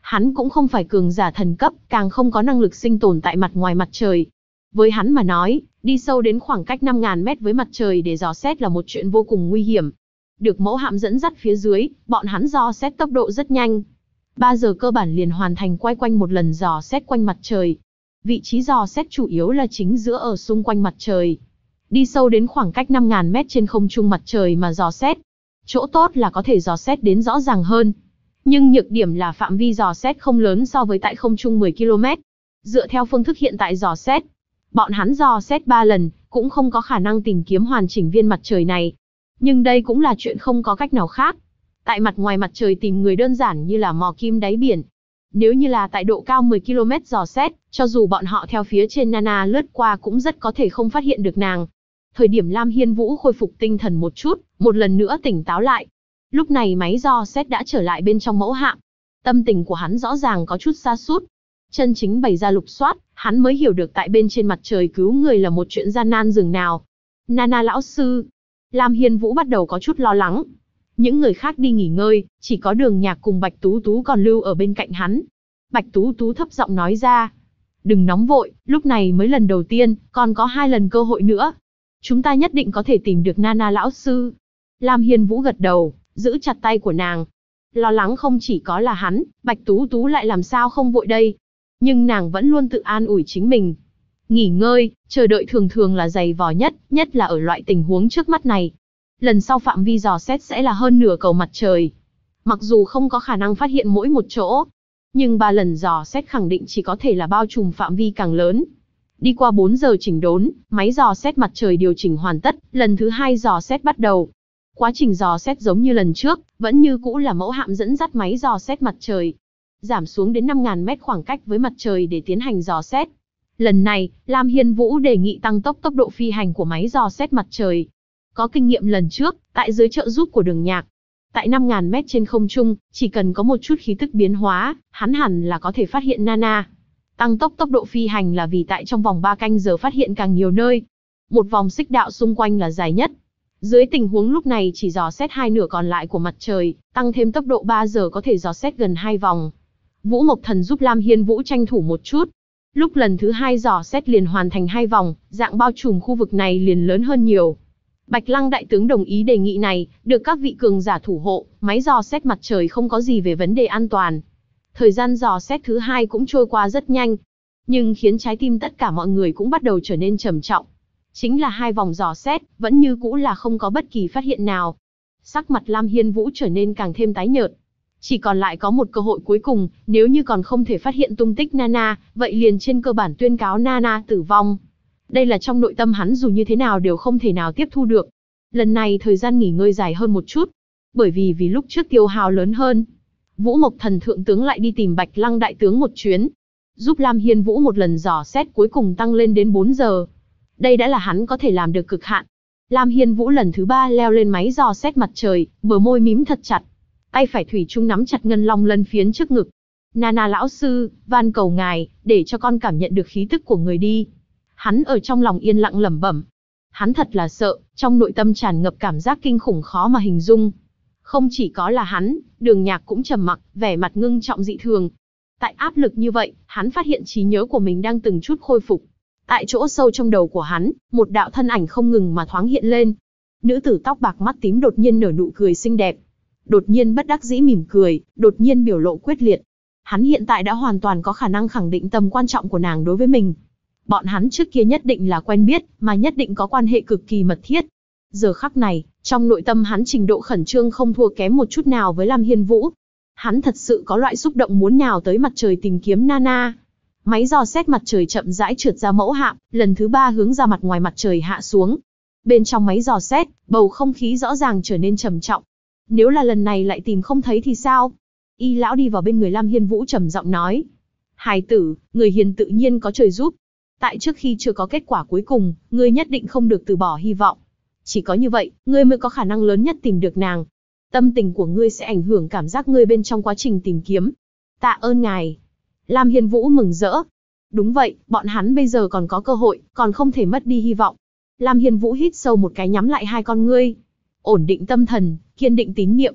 Hắn cũng không phải cường giả thần cấp, càng không có năng lực sinh tồn tại mặt ngoài mặt trời. Với hắn mà nói, đi sâu đến khoảng cách 5.000 mét với mặt trời để dò xét là một chuyện vô cùng nguy hiểm. Được mẫu hạm dẫn dắt phía dưới, bọn hắn dò xét tốc độ rất nhanh. 3 giờ cơ bản liền hoàn thành quay quanh một lần dò xét quanh mặt trời. Vị trí dò xét chủ yếu là chính giữa ở xung quanh mặt trời. Đi sâu đến khoảng cách 5.000 mét trên không trung mặt trời mà dò xét. Chỗ tốt là có thể dò xét đến rõ ràng hơn. Nhưng nhược điểm là phạm vi dò xét không lớn so với tại không trung 10 km. Dựa theo phương thức hiện tại dò xét, bọn hắn dò xét 3 lần, cũng không có khả năng tìm kiếm hoàn chỉnh viên mặt trời này. Nhưng đây cũng là chuyện không có cách nào khác. Tại mặt ngoài mặt trời tìm người đơn giản như là mò kim đáy biển. Nếu như là tại độ cao 10 km dò xét, cho dù bọn họ theo phía trên Nana lướt qua cũng rất có thể không phát hiện được nàng. Thời điểm Lam Hiên Vũ khôi phục tinh thần một chút, một lần nữa tỉnh táo lại. Lúc này máy dò xét đã trở lại bên trong mẫu hạm. Tâm tình của hắn rõ ràng có chút sa sút. Chân chính bày ra lục soát, hắn mới hiểu được tại bên trên mặt trời cứu người là một chuyện gian nan dường nào. Nana lão sư. Lam Hiên Vũ bắt đầu có chút lo lắng. Những người khác đi nghỉ ngơi, chỉ có Đường Nhạc cùng Bạch Tú Tú còn lưu ở bên cạnh hắn. Bạch Tú Tú thấp giọng nói ra. Đừng nóng vội, lúc này mới lần đầu tiên, còn có 2 lần cơ hội nữa. Chúng ta nhất định có thể tìm được Nana lão sư. Lam Hiên Vũ gật đầu, giữ chặt tay của nàng. Lo lắng không chỉ có là hắn, Bạch Tú Tú lại làm sao không vội đây. Nhưng nàng vẫn luôn tự an ủi chính mình. Nghỉ ngơi, chờ đợi thường thường là dày vò nhất, nhất là ở loại tình huống trước mắt này. Lần sau phạm vi dò xét sẽ là hơn nửa cầu mặt trời. Mặc dù không có khả năng phát hiện mỗi một chỗ, nhưng 3 lần dò xét khẳng định chỉ có thể là bao trùm phạm vi càng lớn. Đi qua 4 giờ chỉnh đốn, máy dò xét mặt trời điều chỉnh hoàn tất, lần thứ 2 dò xét bắt đầu. Quá trình dò xét giống như lần trước, vẫn như cũ là mẫu hạm dẫn dắt máy dò xét mặt trời. Giảm xuống đến 5.000 mét khoảng cách với mặt trời để tiến hành dò xét. Lần này, Lam Hiên Vũ đề nghị tăng tốc độ phi hành của máy dò xét mặt trời. Có kinh nghiệm lần trước, tại dưới trợ giúp của Đường Nhạc. Tại 5.000 mét trên không trung, chỉ cần có một chút khí tức biến hóa, hắn hẳn là có thể phát hiện Nana. Tăng tốc độ phi hành là vì tại trong vòng 3 canh giờ phát hiện càng nhiều nơi. Một vòng xích đạo xung quanh là dài nhất. Dưới tình huống lúc này chỉ dò xét 2 nửa còn lại của mặt trời, tăng thêm tốc độ 3 giờ có thể dò xét gần 2 vòng. Vũ Mộc Thần giúp Lam Hiên Vũ tranh thủ một chút. Lúc lần thứ 2 dò xét liền hoàn thành 2 vòng, dạng bao trùm khu vực này liền lớn hơn nhiều. Bạch Lăng đại tướng đồng ý đề nghị này, được các vị cường giả thủ hộ, máy dò xét mặt trời không có gì về vấn đề an toàn. Thời gian dò xét thứ 2 cũng trôi qua rất nhanh, nhưng khiến trái tim tất cả mọi người cũng bắt đầu trở nên trầm trọng. Chính là 2 vòng dò xét, vẫn như cũ là không có bất kỳ phát hiện nào. Sắc mặt Lam Hiên Vũ trở nên càng thêm tái nhợt. Chỉ còn lại có một cơ hội cuối cùng, nếu như còn không thể phát hiện tung tích Nana, vậy liền trên cơ bản tuyên cáo Nana tử vong. Đây là trong nội tâm hắn dù như thế nào đều không thể nào tiếp thu được. Lần này thời gian nghỉ ngơi dài hơn một chút, bởi vì lúc trước tiêu hao lớn hơn. Vũ Mộc Thần thượng tướng lại đi tìm Bạch Lăng đại tướng một chuyến, giúp Lam Hiên Vũ một lần dò xét cuối cùng tăng lên đến 4 giờ. Đây đã là hắn có thể làm được cực hạn. Lam Hiên Vũ lần thứ 3 leo lên máy dò xét mặt trời, bờ môi mím thật chặt. Tay phải thủy chung nắm chặt ngân long lân phiến trước ngực. Nana lão sư, van cầu ngài, để cho con cảm nhận được khí tức của người đi. Hắn ở trong lòng yên lặng lẩm bẩm. Hắn thật là sợ, trong nội tâm tràn ngập cảm giác kinh khủng khó mà hình dung. Không chỉ có là hắn, Đường Nhạc cũng trầm mặc, vẻ mặt ngưng trọng dị thường. Tại áp lực như vậy, hắn phát hiện trí nhớ của mình đang từng chút khôi phục. Tại chỗ sâu trong đầu của hắn, một đạo thân ảnh không ngừng mà thoáng hiện lên. Nữ tử tóc bạc mắt tím đột nhiên nở nụ cười xinh đẹp. Đột nhiên bất đắc dĩ mỉm cười, đột nhiên biểu lộ quyết liệt. Hắn hiện tại đã hoàn toàn có khả năng khẳng định tầm quan trọng của nàng đối với mình. Bọn hắn trước kia nhất định là quen biết, mà nhất định có quan hệ cực kỳ mật thiết. Giờ khắc này, trong nội tâm hắn trình độ khẩn trương không thua kém một chút nào với Lam Hiên Vũ. Hắn thật sự có loại xúc động muốn nhào tới mặt trời tìm kiếm Nana. Máy dò xét mặt trời chậm rãi trượt ra mẫu hạm, lần thứ 3 hướng ra mặt ngoài mặt trời hạ xuống. Bên trong máy dò xét, bầu không khí rõ ràng trở nên trầm trọng. Nếu là lần này lại tìm không thấy thì sao? Y lão đi vào bên người Lam Hiên Vũ trầm giọng nói. Hài tử, người hiền tự nhiên có trời giúp. Tại trước khi chưa có kết quả cuối cùng, ngươi nhất định không được từ bỏ hy vọng. Chỉ có như vậy, ngươi mới có khả năng lớn nhất tìm được nàng. Tâm tình của ngươi sẽ ảnh hưởng cảm giác ngươi bên trong quá trình tìm kiếm. Tạ ơn ngài. Lam Hiên Vũ mừng rỡ. Đúng vậy, bọn hắn bây giờ còn có cơ hội, còn không thể mất đi hy vọng. Lam Hiên Vũ hít sâu một cái nhắm lại 2 con ngươi. Ổn định tâm thần, kiên định tín niệm.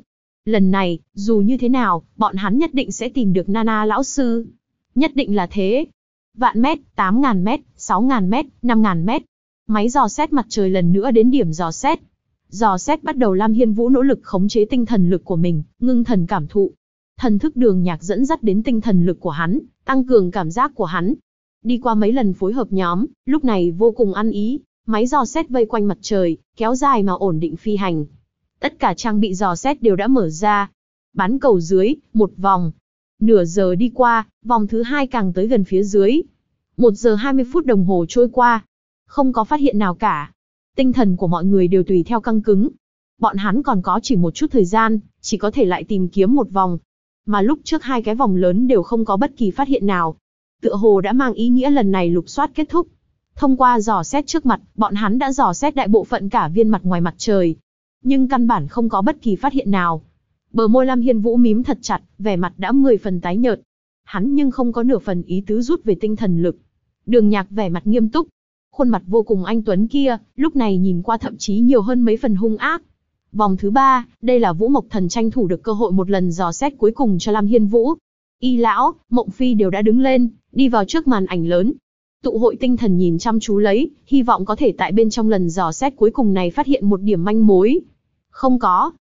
Lần này, dù như thế nào, bọn hắn nhất định sẽ tìm được Nana lão sư. Nhất định là thế. Vạn mét, 8.000 mét, 6.000 mét, 5.000 mét. Máy dò xét mặt trời lần nữa đến điểm dò xét. Dò xét bắt đầu. Lam Hiên Vũ nỗ lực khống chế tinh thần lực của mình, ngưng thần cảm thụ. Thần thức Đường Nhạc dẫn dắt đến tinh thần lực của hắn, tăng cường cảm giác của hắn. Đi qua mấy lần phối hợp nhóm, lúc này vô cùng ăn ý. Máy dò xét vây quanh mặt trời, kéo dài mà ổn định phi hành. Tất cả trang bị dò xét đều đã mở ra. Bán cầu dưới, một vòng. Nửa giờ đi qua, vòng thứ hai càng tới gần phía dưới. 1 giờ 20 phút đồng hồ trôi qua. Không có phát hiện nào cả. Tinh thần của mọi người đều tùy theo căng cứng. Bọn hắn còn có chỉ một chút thời gian, chỉ có thể lại tìm kiếm một vòng. Mà lúc trước hai cái vòng lớn đều không có bất kỳ phát hiện nào. Tựa hồ đã mang ý nghĩa lần này lục soát kết thúc. Thông qua dò xét trước mặt, bọn hắn đã dò xét đại bộ phận cả viên mặt ngoài mặt trời. Nhưng căn bản không có bất kỳ phát hiện nào. Bờ môi Lam Hiên Vũ mím thật chặt, vẻ mặt đã 10 phần tái nhợt. Hắn nhưng không có nửa phần ý tứ rút về tinh thần lực. Đường Nhạc vẻ mặt nghiêm túc. Khuôn mặt vô cùng anh tuấn kia, lúc này nhìn qua thậm chí nhiều hơn mấy phần hung ác. Vòng thứ 3, đây là Vũ Mộc Thần tranh thủ được cơ hội một lần dò xét cuối cùng cho Lam Hiên Vũ. Y lão, Mộng Phi đều đã đứng lên, đi vào trước màn ảnh lớn. Tụ hội tinh thần nhìn chăm chú lấy, hy vọng có thể tại bên trong lần dò xét cuối cùng này phát hiện một điểm manh mối. Không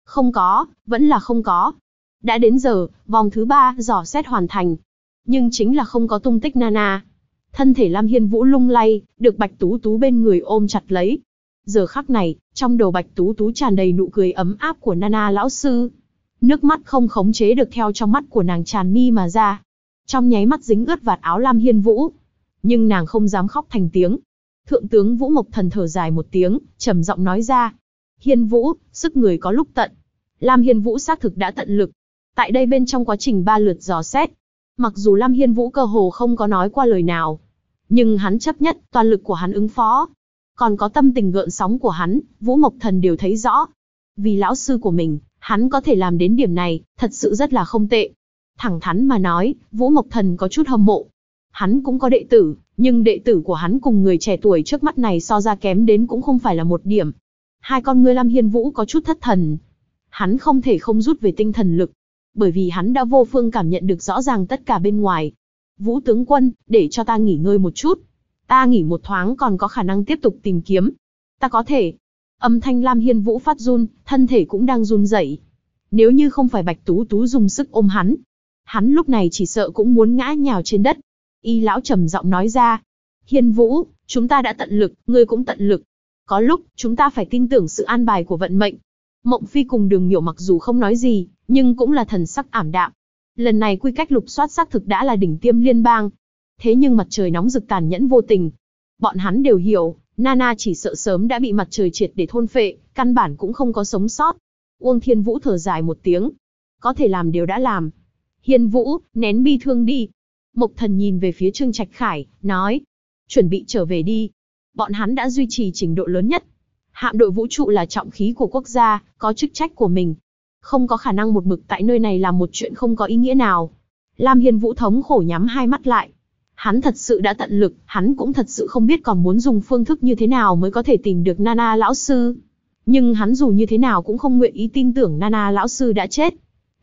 có, vẫn là không có. Đã đến giờ, vòng thứ 3 dò xét hoàn thành. Nhưng chính là không có tung tích Nana. Thân thể Lam Hiên Vũ lung lay, được Bạch Tú Tú bên người ôm chặt lấy. Giờ khắc này, trong đầu Bạch Tú Tú tràn đầy nụ cười ấm áp của Nana lão sư. Nước mắt không khống chế được theo trong mắt của nàng tràn mi mà ra. Trong nháy mắt dính ướt vạt áo Lam Hiên Vũ. Nhưng nàng không dám khóc thành tiếng. Thượng tướng Vũ Mộc Thần thở dài một tiếng, trầm giọng nói ra. Hiên Vũ, sức người có lúc tận. Lam Hiên Vũ xác thực đã tận lực. Tại đây bên trong quá trình 3 lượt dò xét, mặc dù Lam Hiên Vũ cơ hồ không có nói qua lời nào, nhưng hắn chấp nhất, toàn lực của hắn ứng phó. Còn có tâm tình gợn sóng của hắn, Vũ Mộc Thần đều thấy rõ. Vì lão sư của mình, hắn có thể làm đến điểm này, thật sự rất là không tệ. Thẳng thắn mà nói, Vũ Mộc Thần có chút hâm mộ. Hắn cũng có đệ tử, nhưng đệ tử của hắn cùng người trẻ tuổi trước mắt này so ra kém đến cũng không phải là một điểm. Hai con ngươi Lam Hiên Vũ có chút thất thần. Hắn không thể không rút về tinh thần lực, bởi vì hắn đã vô phương cảm nhận được rõ ràng tất cả bên ngoài. Vũ tướng quân, để cho ta nghỉ ngơi một chút. Ta nghỉ một thoáng còn có khả năng tiếp tục tìm kiếm. Ta có thể. Âm thanh Lam Hiên Vũ phát run, thân thể cũng đang run rẩy. Nếu như không phải Bạch Tú Tú dùng sức ôm hắn lúc này chỉ sợ cũng muốn ngã nhào trên đất. Y lão trầm giọng nói ra. Hiên Vũ, chúng ta đã tận lực, ngươi cũng tận lực. Có lúc, chúng ta phải tin tưởng sự an bài của vận mệnh. Mộng Phi cùng Đường Miểu mặc dù không nói gì, nhưng cũng là thần sắc ảm đạm. Lần này quy cách lục soát xác thực đã là đỉnh tiêm liên bang. Thế nhưng mặt trời nóng rực tàn nhẫn vô tình. Bọn hắn đều hiểu, Nana chỉ sợ sớm đã bị mặt trời triệt để thôn phệ, căn bản cũng không có sống sót. Uông Thiên Vũ thở dài một tiếng. Có thể làm đều đã làm. Hiên Vũ, nén bi thương đi. Mộc Thần nhìn về phía Trương Trạch Khải, nói. Chuẩn bị trở về đi. Bọn hắn đã duy trì trình độ lớn nhất. Hạm đội vũ trụ là trọng khí của quốc gia, có chức trách của mình. Không có khả năng một mực tại nơi này làm một chuyện không có ý nghĩa nào. Lam Hiên Vũ thống khổ nhắm hai mắt lại. Hắn thật sự đã tận lực, hắn cũng thật sự không biết còn muốn dùng phương thức như thế nào mới có thể tìm được Nana lão sư. Nhưng hắn dù như thế nào cũng không nguyện ý tin tưởng Nana lão sư đã chết.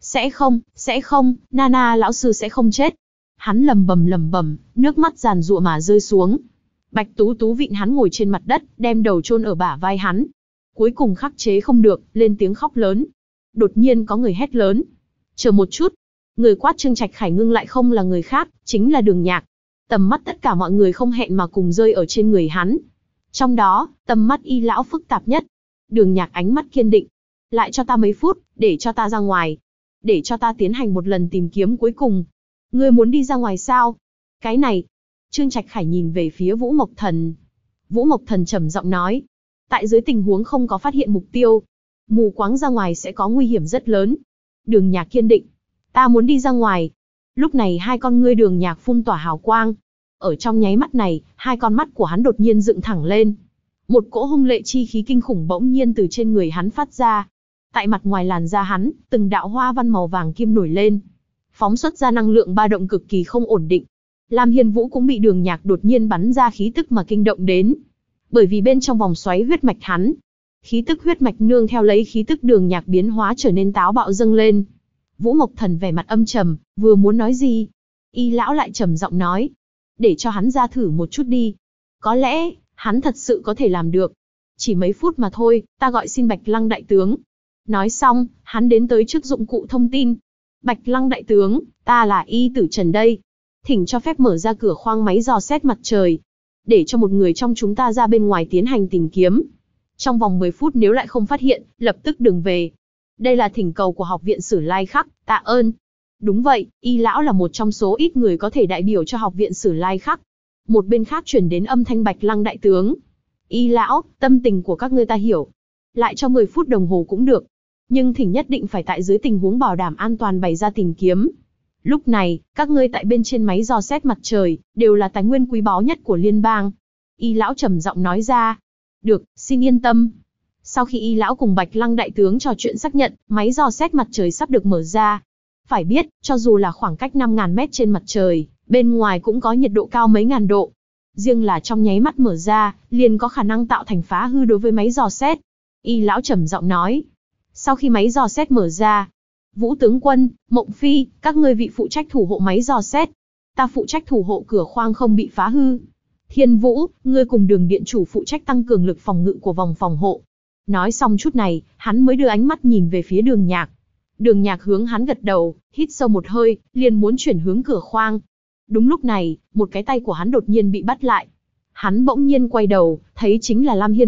Sẽ không, Nana lão sư sẽ không chết. Hắn lầm bầm, nước mắt giàn giụa mà rơi xuống. Bạch Tú Tú vịn hắn ngồi trên mặt đất, đem đầu chôn ở bả vai hắn. Cuối cùng khắc chế không được, lên tiếng khóc lớn. Đột nhiên có người hét lớn. Chờ một chút. Người quát Trương Trạch Khải ngưng lại không là người khác, chính là Đường Nhạc. Tầm mắt tất cả mọi người không hẹn mà cùng rơi ở trên người hắn. Trong đó, tầm mắt Y lão phức tạp nhất. Đường Nhạc ánh mắt kiên định. Lại cho ta mấy phút, để cho ta ra ngoài. Để cho ta tiến hành một lần tìm kiếm cuối cùng. Ngươi muốn đi ra ngoài sao? Cái này. Trương Trạch Khải nhìn về phía Vũ Mộc Thần. Vũ Mộc Thần trầm giọng nói. Tại dưới tình huống không có phát hiện mục tiêu, mù quáng ra ngoài sẽ có nguy hiểm rất lớn. Đường Nhạc kiên định. Ta muốn đi ra ngoài. Lúc này hai con ngươi Đường Nhạc phun tỏa hào quang. Ở trong nháy mắt này, hai con mắt của hắn đột nhiên dựng thẳng lên. Một cỗ hung lệ chi khí kinh khủng bỗng nhiên từ trên người hắn phát ra. Tại mặt ngoài làn da hắn, từng đạo hoa văn màu vàng kim nổi lên. Phóng xuất ra năng lượng ba động cực kỳ không ổn định. Lam Hiên Vũ cũng bị Đường Nhạc đột nhiên bắn ra khí tức mà kinh động đến. Bởi vì bên trong vòng xoáy huyết mạch hắn, Khí tức huyết mạch nương theo lấy khí tức Đường Nhạc biến hóa trở nên táo bạo dâng lên. Vũ Mộc Thần vẻ mặt âm trầm, vừa muốn nói gì, Y lão lại trầm giọng nói, để cho hắn ra thử một chút đi. Có lẽ, hắn thật sự có thể làm được. Chỉ mấy phút mà thôi, ta gọi xin Bạch Lăng đại tướng. Nói xong, hắn đến tới trước dụng cụ thông tin. Bạch Lăng đại tướng, ta là Y Tử Trần đây. Thỉnh cho phép mở ra cửa khoang máy dò xét mặt trời. Để cho một người trong chúng ta ra bên ngoài tiến hành tìm kiếm. Trong vòng 10 phút nếu lại không phát hiện, lập tức đừng về. Đây là thỉnh cầu của Học viện Sử Lai Khắc, tạ ơn. Đúng vậy, Y lão là một trong số ít người có thể đại biểu cho Học viện Sử Lai Khắc. Một bên khác truyền đến âm thanh Bạch Lăng đại tướng. Y lão, tâm tình của các ngươi ta hiểu. Lại cho 10 phút đồng hồ cũng được. Nhưng thỉnh nhất định phải tại dưới tình huống bảo đảm an toàn bày ra tìm kiếm. Lúc này, các ngươi tại bên trên máy dò xét mặt trời, đều là tài nguyên quý báu nhất của liên bang. Y lão trầm giọng nói ra. Được, xin yên tâm. Sau khi Y lão cùng Bạch Lăng đại tướng trò chuyện xác nhận, máy dò xét mặt trời sắp được mở ra. Phải biết, cho dù là khoảng cách 5.000 mét trên mặt trời, bên ngoài cũng có nhiệt độ cao mấy ngàn độ. Riêng là trong nháy mắt mở ra, liền có khả năng tạo thành phá hư đối với máy dò xét. Y lão trầm giọng nói. Sau khi máy dò xét mở ra, Vũ tướng quân, Mộng Phi, các ngươi vị phụ trách thủ hộ máy dò xét. Ta phụ trách thủ hộ cửa khoang không bị phá hư. Thiên Vũ, ngươi cùng Đường điện chủ phụ trách tăng cường lực phòng ngự của vòng phòng hộ. Nói xong chút này, hắn mới đưa ánh mắt nhìn về phía Đường Nhạc. Đường Nhạc hướng hắn gật đầu, hít sâu một hơi, liền muốn chuyển hướng cửa khoang. Đúng lúc này, một cái tay của hắn đột nhiên bị bắt lại. Hắn bỗng nhiên quay đầu, thấy chính là Lam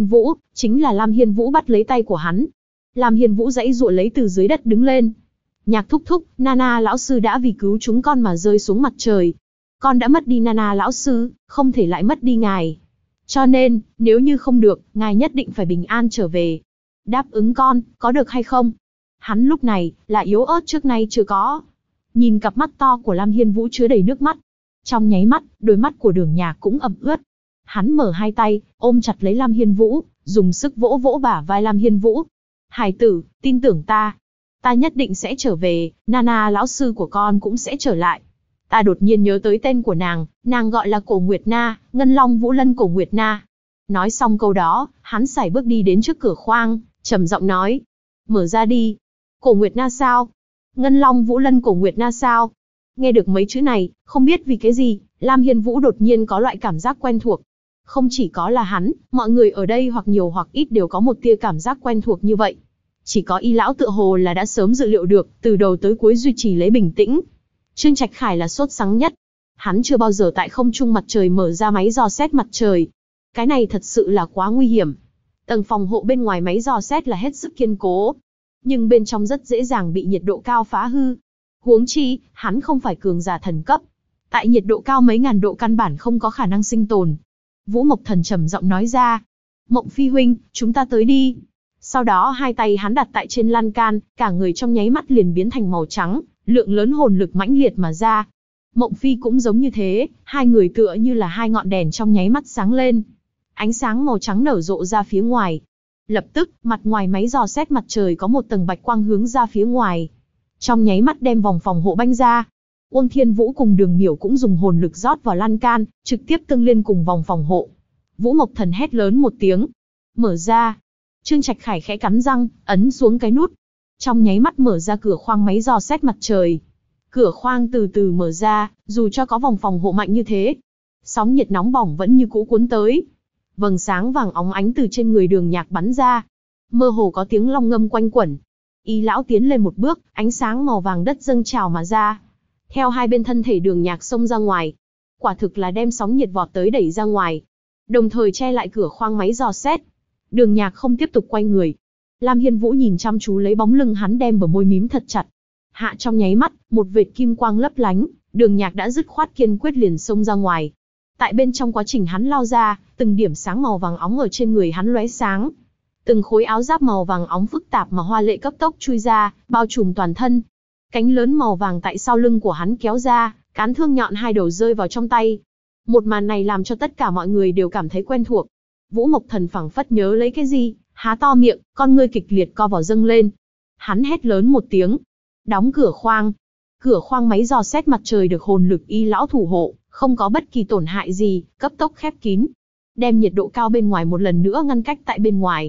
Hiên Vũ bắt lấy tay của hắn. Lam Hiên Vũ giãy giụa lấy từ dưới đất đứng lên. Nhạc thúc thúc, Nana lão sư đã vì cứu chúng con mà rơi xuống mặt trời. Con đã mất đi Nana lão sư, không thể lại mất đi ngài. Cho nên, nếu như không được, ngài nhất định phải bình an trở về. Đáp ứng con, có được hay không? Hắn lúc này, là yếu ớt trước nay chưa có. Nhìn cặp mắt to của Lam Hiên Vũ chứa đầy nước mắt. Trong nháy mắt, đôi mắt của Đường Nhạc cũng ẩm ướt. Hắn mở hai tay, ôm chặt lấy Lam Hiên Vũ, dùng sức vỗ vỗ bả vai Lam Hiên Vũ. Hải tử, tin tưởng ta. Ta nhất định sẽ trở về, Nana lão sư của con cũng sẽ trở lại. Ta đột nhiên nhớ tới tên của nàng gọi là Cổ Nguyệt Na, Ngân Long Vũ Lân Cổ Nguyệt Na. Nói xong câu đó, hắn sải bước đi đến trước cửa khoang, trầm giọng nói. Mở ra đi. Cổ Nguyệt Na sao? Ngân Long Vũ Lân Cổ Nguyệt Na sao? Nghe được mấy chữ này, không biết vì cái gì, Lam Hiên Vũ đột nhiên có loại cảm giác quen thuộc. Không chỉ có là hắn, mọi người ở đây hoặc nhiều hoặc ít đều có một tia cảm giác quen thuộc như vậy. Chỉ có Y lão tựa hồ là đã sớm dự liệu được, từ đầu tới cuối duy trì lấy bình tĩnh. Trương Trạch Khải là sốt sắng nhất. Hắn chưa bao giờ tại không trung mặt trời mở ra máy dò xét mặt trời. Cái này thật sự là quá nguy hiểm. Tầng phòng hộ bên ngoài máy dò xét là hết sức kiên cố, nhưng bên trong rất dễ dàng bị nhiệt độ cao phá hư. Huống chi, hắn không phải cường giả thần cấp. Tại nhiệt độ cao mấy ngàn độ căn bản không có khả năng sinh tồn. Vũ Mộc Thần trầm giọng nói ra. Mộng Phi huynh, chúng ta tới đi. Sau đó hai tay hắn đặt tại trên lan can, cả người trong nháy mắt liền biến thành màu trắng, lượng lớn hồn lực mãnh liệt mà ra. Mộng Phi cũng giống như thế, hai người tựa như là hai ngọn đèn trong nháy mắt sáng lên. Ánh sáng màu trắng nở rộ ra phía ngoài. Lập tức, mặt ngoài máy dò xét mặt trời có một tầng bạch quang hướng ra phía ngoài. Trong nháy mắt đem vòng phòng hộ banh ra. Uông Thiên Vũ cùng Đường Miểu cũng dùng hồn lực rót vào lan can, trực tiếp tương liên cùng vòng phòng hộ. Vũ Mộc Thần hét lớn một tiếng. Mở ra. Trương Trạch Khải khẽ cắn răng, ấn xuống cái nút. Trong nháy mắt mở ra cửa khoang máy dò xét mặt trời. Cửa khoang từ từ mở ra, dù cho có vòng phòng hộ mạnh như thế. Sóng nhiệt nóng bỏng vẫn như cũ cuốn tới. Vầng sáng vàng óng ánh từ trên người Đường Nhạc bắn ra. Mơ hồ có tiếng long ngâm quanh quẩn. Y lão tiến lên một bước, ánh sáng màu vàng đất dâng trào mà ra. Theo hai bên thân thể Đường Nhạc xông ra ngoài. Quả thực là đem sóng nhiệt vọt tới đẩy ra ngoài. Đồng thời che lại cửa khoang máy dò xét. Đường Nhạc không tiếp tục quay người. Lam Hiên Vũ nhìn chăm chú lấy bóng lưng hắn đem bờ môi mím thật chặt. Hạ trong nháy mắt, một vệt kim quang lấp lánh, Đường Nhạc đã dứt khoát kiên quyết liền xông ra ngoài. Tại bên trong quá trình hắn lao ra, từng điểm sáng màu vàng óng ở trên người hắn lóe sáng. Từng khối áo giáp màu vàng óng phức tạp mà hoa lệ cấp tốc chui ra, bao trùm toàn thân. Cánh lớn màu vàng tại sau lưng của hắn kéo ra, cán thương nhọn hai đầu rơi vào trong tay. Một màn này làm cho tất cả mọi người đều cảm thấy quen thuộc. Vũ Mộc Thần phảng phất nhớ lấy cái gì, há to miệng, con ngươi kịch liệt co vào dâng lên. Hắn hét lớn một tiếng. Đóng cửa khoang. Cửa khoang máy dò xét mặt trời được hồn lực Y lão thủ hộ, không có bất kỳ tổn hại gì, cấp tốc khép kín. Đem nhiệt độ cao bên ngoài một lần nữa ngăn cách tại bên ngoài.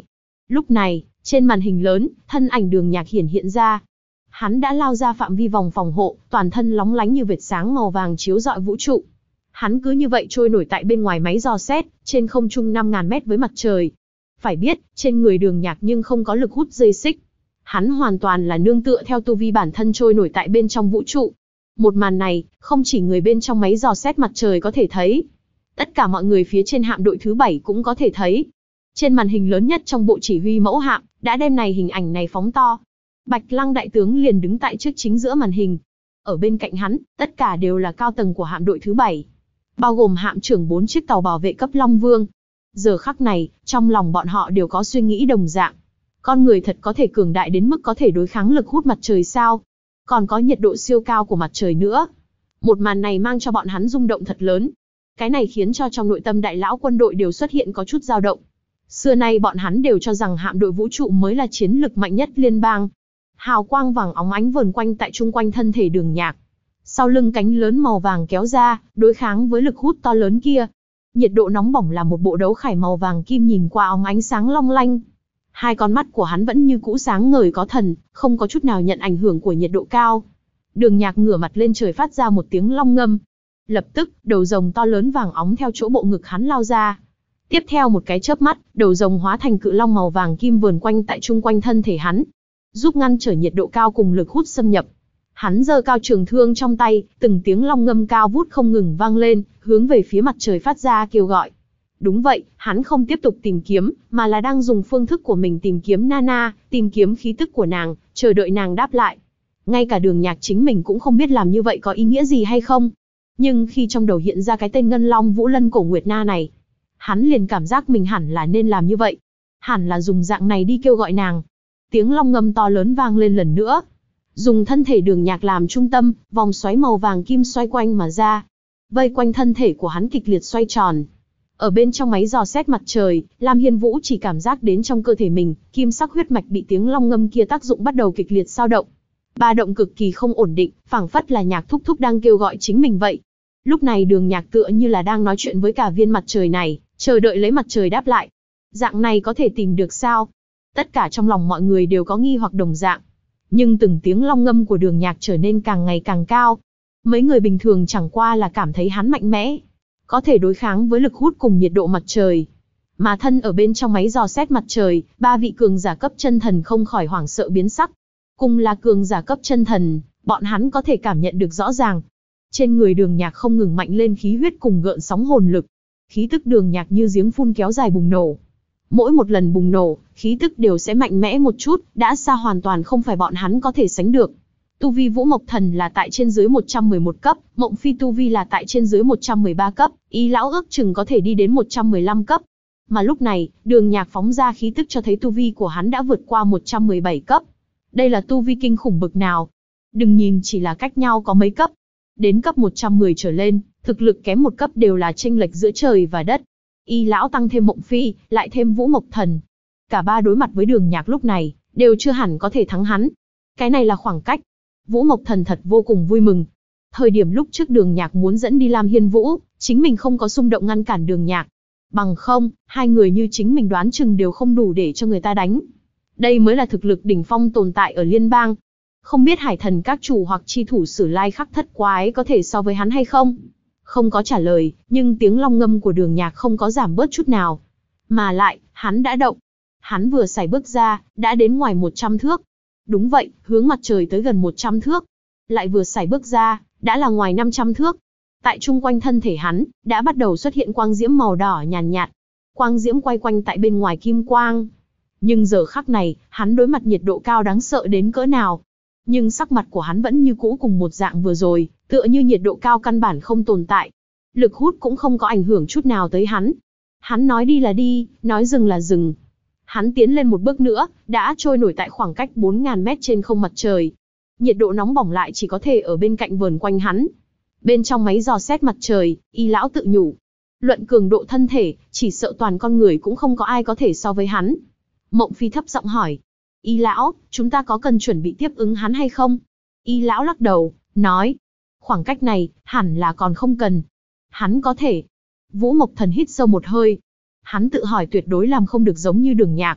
Lúc này, trên màn hình lớn, thân ảnh Đường Nhạc hiển hiện ra. Hắn đã lao ra phạm vi vòng phòng hộ, toàn thân lóng lánh như vệt sáng màu vàng chiếu rọi vũ trụ. Hắn cứ như vậy trôi nổi tại bên ngoài máy dò xét, trên không trung 5.000 mét với mặt trời. Phải biết, trên người Đường Nhạc nhưng không có lực hút dây xích. Hắn hoàn toàn là nương tựa theo tu vi bản thân trôi nổi tại bên trong vũ trụ. Một màn này, không chỉ người bên trong máy dò xét mặt trời có thể thấy. Tất cả mọi người phía trên hạm đội thứ 7 cũng có thể thấy. Trên màn hình lớn nhất trong bộ chỉ huy mẫu hạm, đã đem hình ảnh này phóng to. Bạch Lăng đại tướng liền đứng tại trước chính giữa màn hình. Ở bên cạnh hắn, tất cả đều là cao tầng của hạm đội thứ 7. Bao gồm hạm trưởng 4 chiếc tàu bảo vệ cấp Long Vương. Giờ khắc này, trong lòng bọn họ đều có suy nghĩ đồng dạng. Con người thật có thể cường đại đến mức có thể đối kháng lực hút mặt trời sao? Còn có nhiệt độ siêu cao của mặt trời nữa. Một màn này mang cho bọn hắn rung động thật lớn. Cái này khiến cho trong nội tâm đại lão quân đội đều xuất hiện có chút dao động. Xưa nay bọn hắn đều cho rằng hạm đội vũ trụ mới là chiến lực mạnh nhất liên bang. Hào quang vàng óng ánh vờn quanh tại chung quanh thân thể Đường Nhạc. Sau lưng cánh lớn màu vàng kéo ra, đối kháng với lực hút to lớn kia. Nhiệt độ nóng bỏng là một bộ đấu khải màu vàng kim nhìn qua óng ánh sáng long lanh. Hai con mắt của hắn vẫn như cũ sáng ngời có thần, không có chút nào nhận ảnh hưởng của nhiệt độ cao. Đường Nhạc ngửa mặt lên trời phát ra một tiếng long ngâm. Lập tức, đầu rồng to lớn vàng óng theo chỗ bộ ngực hắn lao ra. Tiếp theo một cái chớp mắt, đầu rồng hóa thành cự long màu vàng kim vờn quanh tại chung quanh thân thể hắn, giúp ngăn trở nhiệt độ cao cùng lực hút xâm nhập. Hắn giơ cao trường thương trong tay, từng tiếng long ngâm cao vút không ngừng vang lên, hướng về phía mặt trời phát ra kêu gọi. Đúng vậy, hắn không tiếp tục tìm kiếm, mà là đang dùng phương thức của mình tìm kiếm Nana, tìm kiếm khí tức của nàng, chờ đợi nàng đáp lại. Ngay cả Đường Nhạc chính mình cũng không biết làm như vậy có ý nghĩa gì hay không. Nhưng khi trong đầu hiện ra cái tên Ngân Long Vũ Lân Cổ Nguyệt Na này, hắn liền cảm giác mình hẳn là nên làm như vậy. Hẳn là dùng dạng này đi kêu gọi nàng. Tiếng long ngâm to lớn vang lên lần nữa. Dùng thân thể Đường Nhạc làm trung tâm, vòng xoáy màu vàng kim xoay quanh mà ra. Vây quanh thân thể của hắn kịch liệt xoay tròn. Ở bên trong máy dò xét mặt trời, Lam Hiên Vũ chỉ cảm giác đến trong cơ thể mình, kim sắc huyết mạch bị tiếng long ngâm kia tác dụng bắt đầu kịch liệt dao động. Ba động cực kỳ không ổn định, phảng phất là Nhạc thúc thúc đang kêu gọi chính mình vậy. Lúc này Đường Nhạc tựa như là đang nói chuyện với cả viên mặt trời này, chờ đợi lấy mặt trời đáp lại. Dạng này có thể tìm được sao? Tất cả trong lòng mọi người đều có nghi hoặc đồng dạng. Nhưng từng tiếng long ngâm của Đường Nhạc trở nên càng ngày càng cao. Mấy người bình thường chẳng qua là cảm thấy hắn mạnh mẽ, có thể đối kháng với lực hút cùng nhiệt độ mặt trời. Mà thân ở bên trong máy dò xét mặt trời, ba vị cường giả cấp chân thần không khỏi hoảng sợ biến sắc. Cùng là cường giả cấp chân thần, bọn hắn có thể cảm nhận được rõ ràng. Trên người Đường Nhạc không ngừng mạnh lên khí huyết cùng gợn sóng hồn lực. Khí tức Đường Nhạc như giếng phun kéo dài bùng nổ. Mỗi một lần bùng nổ, khí tức đều sẽ mạnh mẽ một chút, đã xa hoàn toàn không phải bọn hắn có thể sánh được. Tu vi Vũ Mộc Thần là tại trên dưới 111 cấp, Mộng Phi tu vi là tại trên dưới 113 cấp, Y lão ước chừng có thể đi đến 115 cấp. Mà lúc này, Đường Nhạc phóng ra khí tức cho thấy tu vi của hắn đã vượt qua 117 cấp. Đây là tu vi kinh khủng bực nào. Đừng nhìn chỉ là cách nhau có mấy cấp. Đến cấp 110 trở lên, thực lực kém một cấp đều là chênh lệch giữa trời và đất. Y lão tăng thêm Mộng Phi, lại thêm Vũ Mộc Thần. Cả ba đối mặt với Đường Nhạc lúc này, đều chưa hẳn có thể thắng hắn. Cái này là khoảng cách. Vũ Mộc Thần thật vô cùng vui mừng. Thời điểm lúc trước Đường Nhạc muốn dẫn đi Lam Hiên Vũ, chính mình không có xung động ngăn cản Đường Nhạc. Bằng không, hai người như chính mình đoán chừng đều không đủ để cho người ta đánh. Đây mới là thực lực đỉnh phong tồn tại ở liên bang. Không biết Hải Thần các chủ hoặc chi thủ Sử Lai Khắc Thất Quái có thể so với hắn hay không? Không có trả lời, nhưng tiếng long ngâm của Đường Nhạc không có giảm bớt chút nào. Mà lại, hắn đã động. Hắn vừa sải bước ra, đã đến ngoài 100 thước. Đúng vậy, hướng mặt trời tới gần 100 thước. Lại vừa sải bước ra, đã là ngoài 500 thước. Tại chung quanh thân thể hắn, đã bắt đầu xuất hiện quang diễm màu đỏ nhàn nhạt. Quang diễm quay quanh tại bên ngoài kim quang. Nhưng giờ khắc này, hắn đối mặt nhiệt độ cao đáng sợ đến cỡ nào. Nhưng sắc mặt của hắn vẫn như cũ cùng một dạng vừa rồi, tựa như nhiệt độ cao căn bản không tồn tại. Lực hút cũng không có ảnh hưởng chút nào tới hắn. Hắn nói đi là đi, nói dừng là dừng. Hắn tiến lên một bước nữa, đã trôi nổi tại khoảng cách 4.000 mét trên không mặt trời. Nhiệt độ nóng bỏng lại chỉ có thể ở bên cạnh vờn quanh hắn. Bên trong máy dò xét mặt trời, Y lão tự nhủ. Luận cường độ thân thể, chỉ sợ toàn con người cũng không có ai có thể so với hắn. Mộng Phi thấp giọng hỏi. Y lão, chúng ta có cần chuẩn bị tiếp ứng hắn hay không? Y lão lắc đầu, nói. Khoảng cách này, hẳn là còn không cần. Hắn có thể. Vũ Mộc Thần hít sâu một hơi. Hắn tự hỏi tuyệt đối làm không được giống như Đường Nhạc.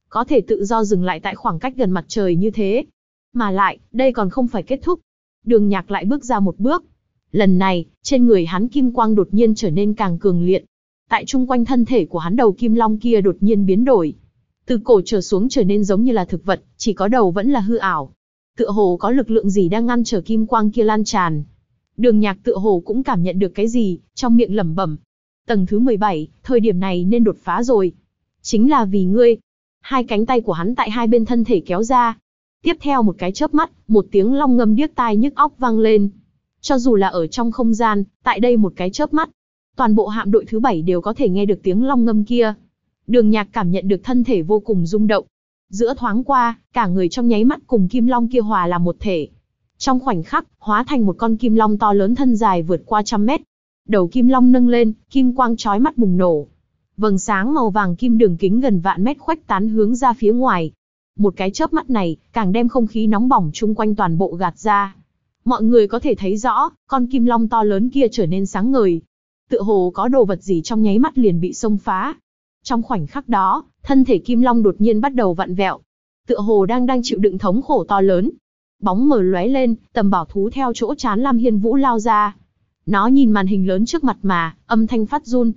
có thể tự do dừng lại tại khoảng cách gần mặt trời như thế. Mà lại, đây còn không phải kết thúc. Đường Nhạc lại bước ra một bước. Lần này, trên người hắn kim quang đột nhiên trở nên càng cường liệt. Tại chung quanh thân thể của hắn đầu kim long kia đột nhiên biến đổi. Từ cổ trở xuống trở nên giống như là thực vật, chỉ có đầu vẫn là hư ảo. Tựa hồ có lực lượng gì đang ngăn trở kim quang kia lan tràn. Đường Nhạc tựa hồ cũng cảm nhận được cái gì, trong miệng lẩm bẩm. Tầng thứ 17, thời điểm này nên đột phá rồi. Chính là vì ngươi. Hai cánh tay của hắn tại hai bên thân thể kéo ra. Tiếp theo một cái chớp mắt, một tiếng long ngâm điếc tai nhức óc vang lên. Cho dù là ở trong không gian, tại đây một cái chớp mắt, toàn bộ hạm đội thứ 7 đều có thể nghe được tiếng long ngâm kia. Đường Nhạc cảm nhận được thân thể vô cùng rung động. Giữa thoáng qua, cả người trong nháy mắt cùng kim long kia hòa làm một thể. Trong khoảnh khắc, hóa thành một con kim long to lớn thân dài vượt qua 100 mét. Đầu kim long nâng lên, kim quang chói mắt bùng nổ. Vầng sáng màu vàng kim đường kính gần vạn mét khuếch tán hướng ra phía ngoài. Một cái chớp mắt này, càng đem không khí nóng bỏng chung quanh toàn bộ gạt ra. Mọi người có thể thấy rõ, con kim long to lớn kia trở nên sáng ngời. Tựa hồ có đồ vật gì trong nháy mắt liền bị xông phá. Trong khoảnh khắc đó, thân thể kim long đột nhiên bắt đầu vặn vẹo. Tựa hồ đang chịu đựng thống khổ to lớn. Bóng mờ lóe lên, Tầm Bảo Thú theo chỗ trán Lam Hiên Vũ lao ra. Nó nhìn màn hình lớn trước mặt mà, âm thanh phát run.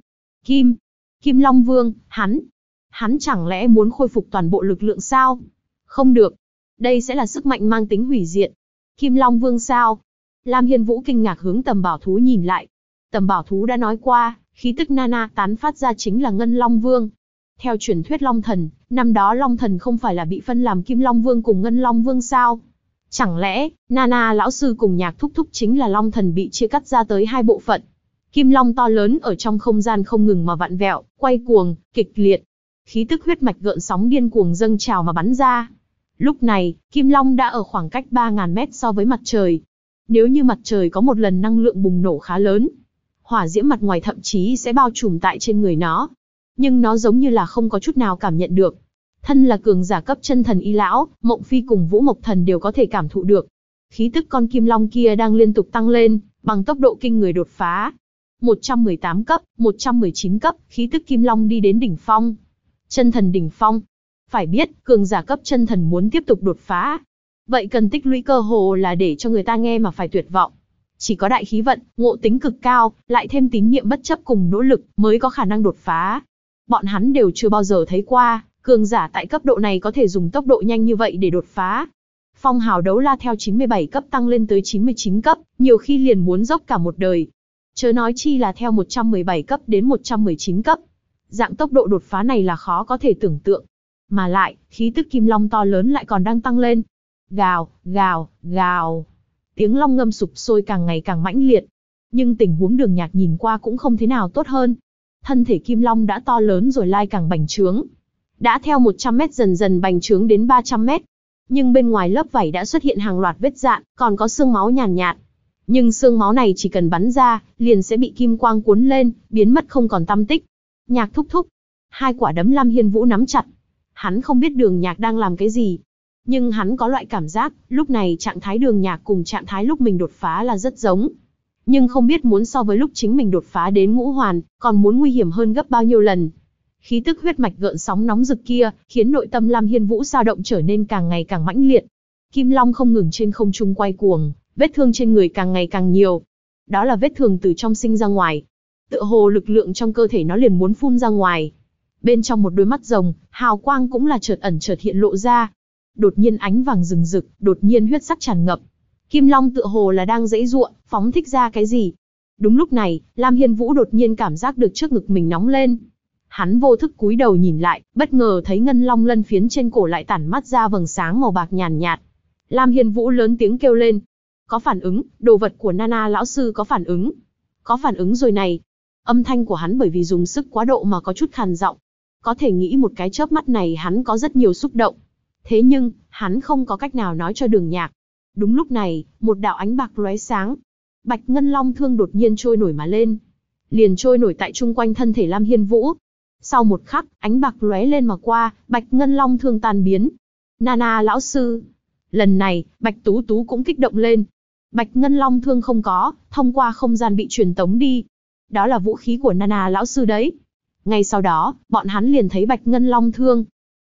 Kim Long Vương, hắn chẳng lẽ muốn khôi phục toàn bộ lực lượng sao? Không được. Đây sẽ là sức mạnh mang tính hủy diệt. Kim Long Vương sao? Lam Hiên Vũ kinh ngạc hướng Tầm Bảo Thú nhìn lại. Tầm Bảo Thú đã nói qua, khí tức Nana tán phát ra chính là Ngân Long Vương. Theo truyền thuyết Long Thần, năm đó Long Thần không phải là bị phân làm Kim Long Vương cùng Ngân Long Vương sao? Chẳng lẽ, Nana lão sư cùng Nhạc thúc thúc chính là Long Thần bị chia cắt ra tới hai bộ phận? Kim Long to lớn ở trong không gian không ngừng mà vặn vẹo, quay cuồng, kịch liệt. Khí tức huyết mạch gợn sóng điên cuồng dâng trào mà bắn ra. Lúc này, Kim Long đã ở khoảng cách 3.000 mét so với mặt trời. Nếu như mặt trời có một lần năng lượng bùng nổ khá lớn, hỏa diễm mặt ngoài thậm chí sẽ bao trùm tại trên người nó. Nhưng nó giống như là không có chút nào cảm nhận được. Thân là cường giả cấp chân thần Y Lão, Mộng Phi cùng Vũ Mộc Thần đều có thể cảm thụ được. Khí tức con kim long kia đang liên tục tăng lên, bằng tốc độ kinh người đột phá. 118 cấp, 119 cấp, khí tức kim long đi đến đỉnh phong. Chân thần đỉnh phong. Phải biết, cường giả cấp chân thần muốn tiếp tục đột phá. Vậy cần tích lũy cơ hồ là để cho người ta nghe mà phải tuyệt vọng. Chỉ có đại khí vận, ngộ tính cực cao, lại thêm tín nhiệm bất chấp cùng nỗ lực, mới có khả năng đột phá. Bọn hắn đều chưa bao giờ thấy qua, cường giả tại cấp độ này có thể dùng tốc độ nhanh như vậy để đột phá. Phong hào đấu la theo 97 cấp tăng lên tới 99 cấp, nhiều khi liền muốn dốc cả một đời. Chớ nói chi là theo 117 cấp đến 119 cấp. Dạng tốc độ đột phá này là khó có thể tưởng tượng. Mà lại, khí tức kim long to lớn lại còn đang tăng lên. Gào, gào, gào. Tiếng long ngâm sục sôi càng ngày càng mãnh liệt. Nhưng tình huống Đường Nhạc nhìn qua cũng không thế nào tốt hơn. Thân thể kim long đã to lớn rồi lai càng bành trướng. Đã theo 100 mét dần dần bành trướng đến 300 mét. Nhưng bên ngoài lớp vảy đã xuất hiện hàng loạt vết rạn, còn có xương máu nhàn nhạt. Nhưng xương máu này chỉ cần bắn ra, liền sẽ bị kim quang cuốn lên, biến mất không còn tăm tích. Nhạc thúc thúc. Hai quả đấm Lam Hiên Vũ nắm chặt. Hắn không biết Đường Nhạc đang làm cái gì. Nhưng hắn có loại cảm giác, lúc này trạng thái Đường Nhạc cùng trạng thái lúc mình đột phá là rất giống. Nhưng không biết muốn so với lúc chính mình đột phá đến ngũ hoàn, còn muốn nguy hiểm hơn gấp bao nhiêu lần. Khí tức huyết mạch gợn sóng nóng rực kia, khiến nội tâm Lam Hiên Vũ dao động trở nên càng ngày càng mãnh liệt. Kim Long không ngừng trên không trung quay cuồng, vết thương trên người càng ngày càng nhiều. Đó là vết thương từ trong sinh ra ngoài. Tựa hồ lực lượng trong cơ thể nó liền muốn phun ra ngoài. Bên trong một đôi mắt rồng, hào quang cũng là chợt ẩn chợt hiện lộ ra. Đột nhiên ánh vàng rừng rực, đột nhiên huyết sắc tràn ngập. Kim Long tựa hồ là đang giãy giụa, phóng thích ra cái gì. Đúng lúc này, Lam Hiên Vũ đột nhiên cảm giác được trước ngực mình nóng lên. Hắn vô thức cúi đầu nhìn lại, bất ngờ thấy ngân long lân phiến trên cổ lại tản mắt ra vầng sáng màu bạc nhàn nhạt. Lam Hiên Vũ lớn tiếng kêu lên. Có phản ứng, đồ vật của Nana lão sư có phản ứng. Có phản ứng rồi này. Âm thanh của hắn bởi vì dùng sức quá độ mà có chút khàn giọng. Có thể nghĩ một cái chớp mắt này hắn có rất nhiều xúc động. Thế nhưng, hắn không có cách nào nói cho Đường Nhạc. Đúng lúc này, một đạo ánh bạc lóe sáng. Bạch ngân long thương đột nhiên trôi nổi mà lên. Liền trôi nổi tại chung quanh thân thể Lam Hiên Vũ. Sau một khắc, ánh bạc lóe lên mà qua, bạch ngân long thương tan biến. Nana lão sư. Lần này, Bạch Tú Tú cũng kích động lên. Bạch ngân long thương không có, thông qua không gian bị truyền tống đi. Đó là vũ khí của Nana lão sư đấy. Ngay sau đó, bọn hắn liền thấy bạch ngân long thương.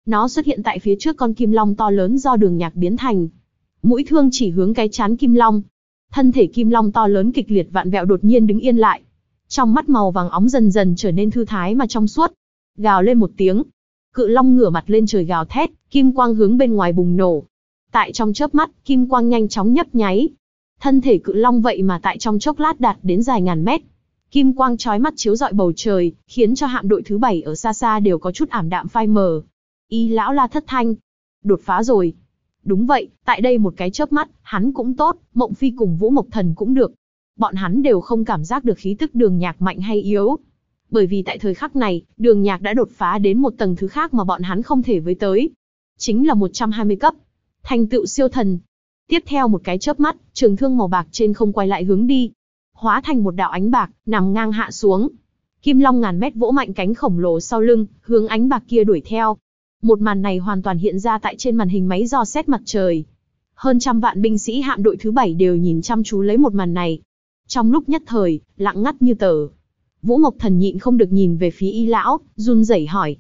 Nó xuất hiện tại phía trước con kim long to lớn do Đường Nhạc biến thành. Mũi thương chỉ hướng cái trán kim long. Thân thể kim long to lớn kịch liệt vặn vẹo đột nhiên đứng yên lại. Trong mắt màu vàng óng dần dần trở nên thư thái mà trong suốt. Gào lên một tiếng. Cự long ngửa mặt lên trời gào thét, kim quang hướng bên ngoài bùng nổ. Tại trong chớp mắt, kim quang nhanh chóng nhấp nháy. Thân thể cự long vậy mà tại trong chốc lát đạt đến dài ngàn mét. Kim quang chói mắt chiếu rọi bầu trời, khiến cho hạm đội thứ 7 ở xa xa đều có chút ảm đạm phai mờ. Y lão la thất thanh. Đột phá rồi. Đúng vậy, tại đây một cái chớp mắt, hắn cũng tốt, Mộng Phi cùng Vũ Mộc Thần cũng được. Bọn hắn đều không cảm giác được khí tức Đường Nhạc mạnh hay yếu. Bởi vì tại thời khắc này, Đường Nhạc đã đột phá đến một tầng thứ khác mà bọn hắn không thể với tới. Chính là 120 cấp. Thành tựu siêu thần. Tiếp theo một cái chớp mắt, trường thương màu bạc trên không quay lại hướng đi. Hóa thành một đạo ánh bạc, nằm ngang hạ xuống. Kim long ngàn mét vỗ mạnh cánh khổng lồ sau lưng, hướng ánh bạc kia đuổi theo. Một màn này hoàn toàn hiện ra tại trên màn hình máy dò xét mặt trời. Hơn trăm vạn binh sĩ hạm đội thứ 7 đều nhìn chăm chú lấy một màn này. Trong lúc nhất thời, lặng ngắt như tờ. Vũ Mộc Thần nhịn không được nhìn về phía Y lão, run rẩy hỏi.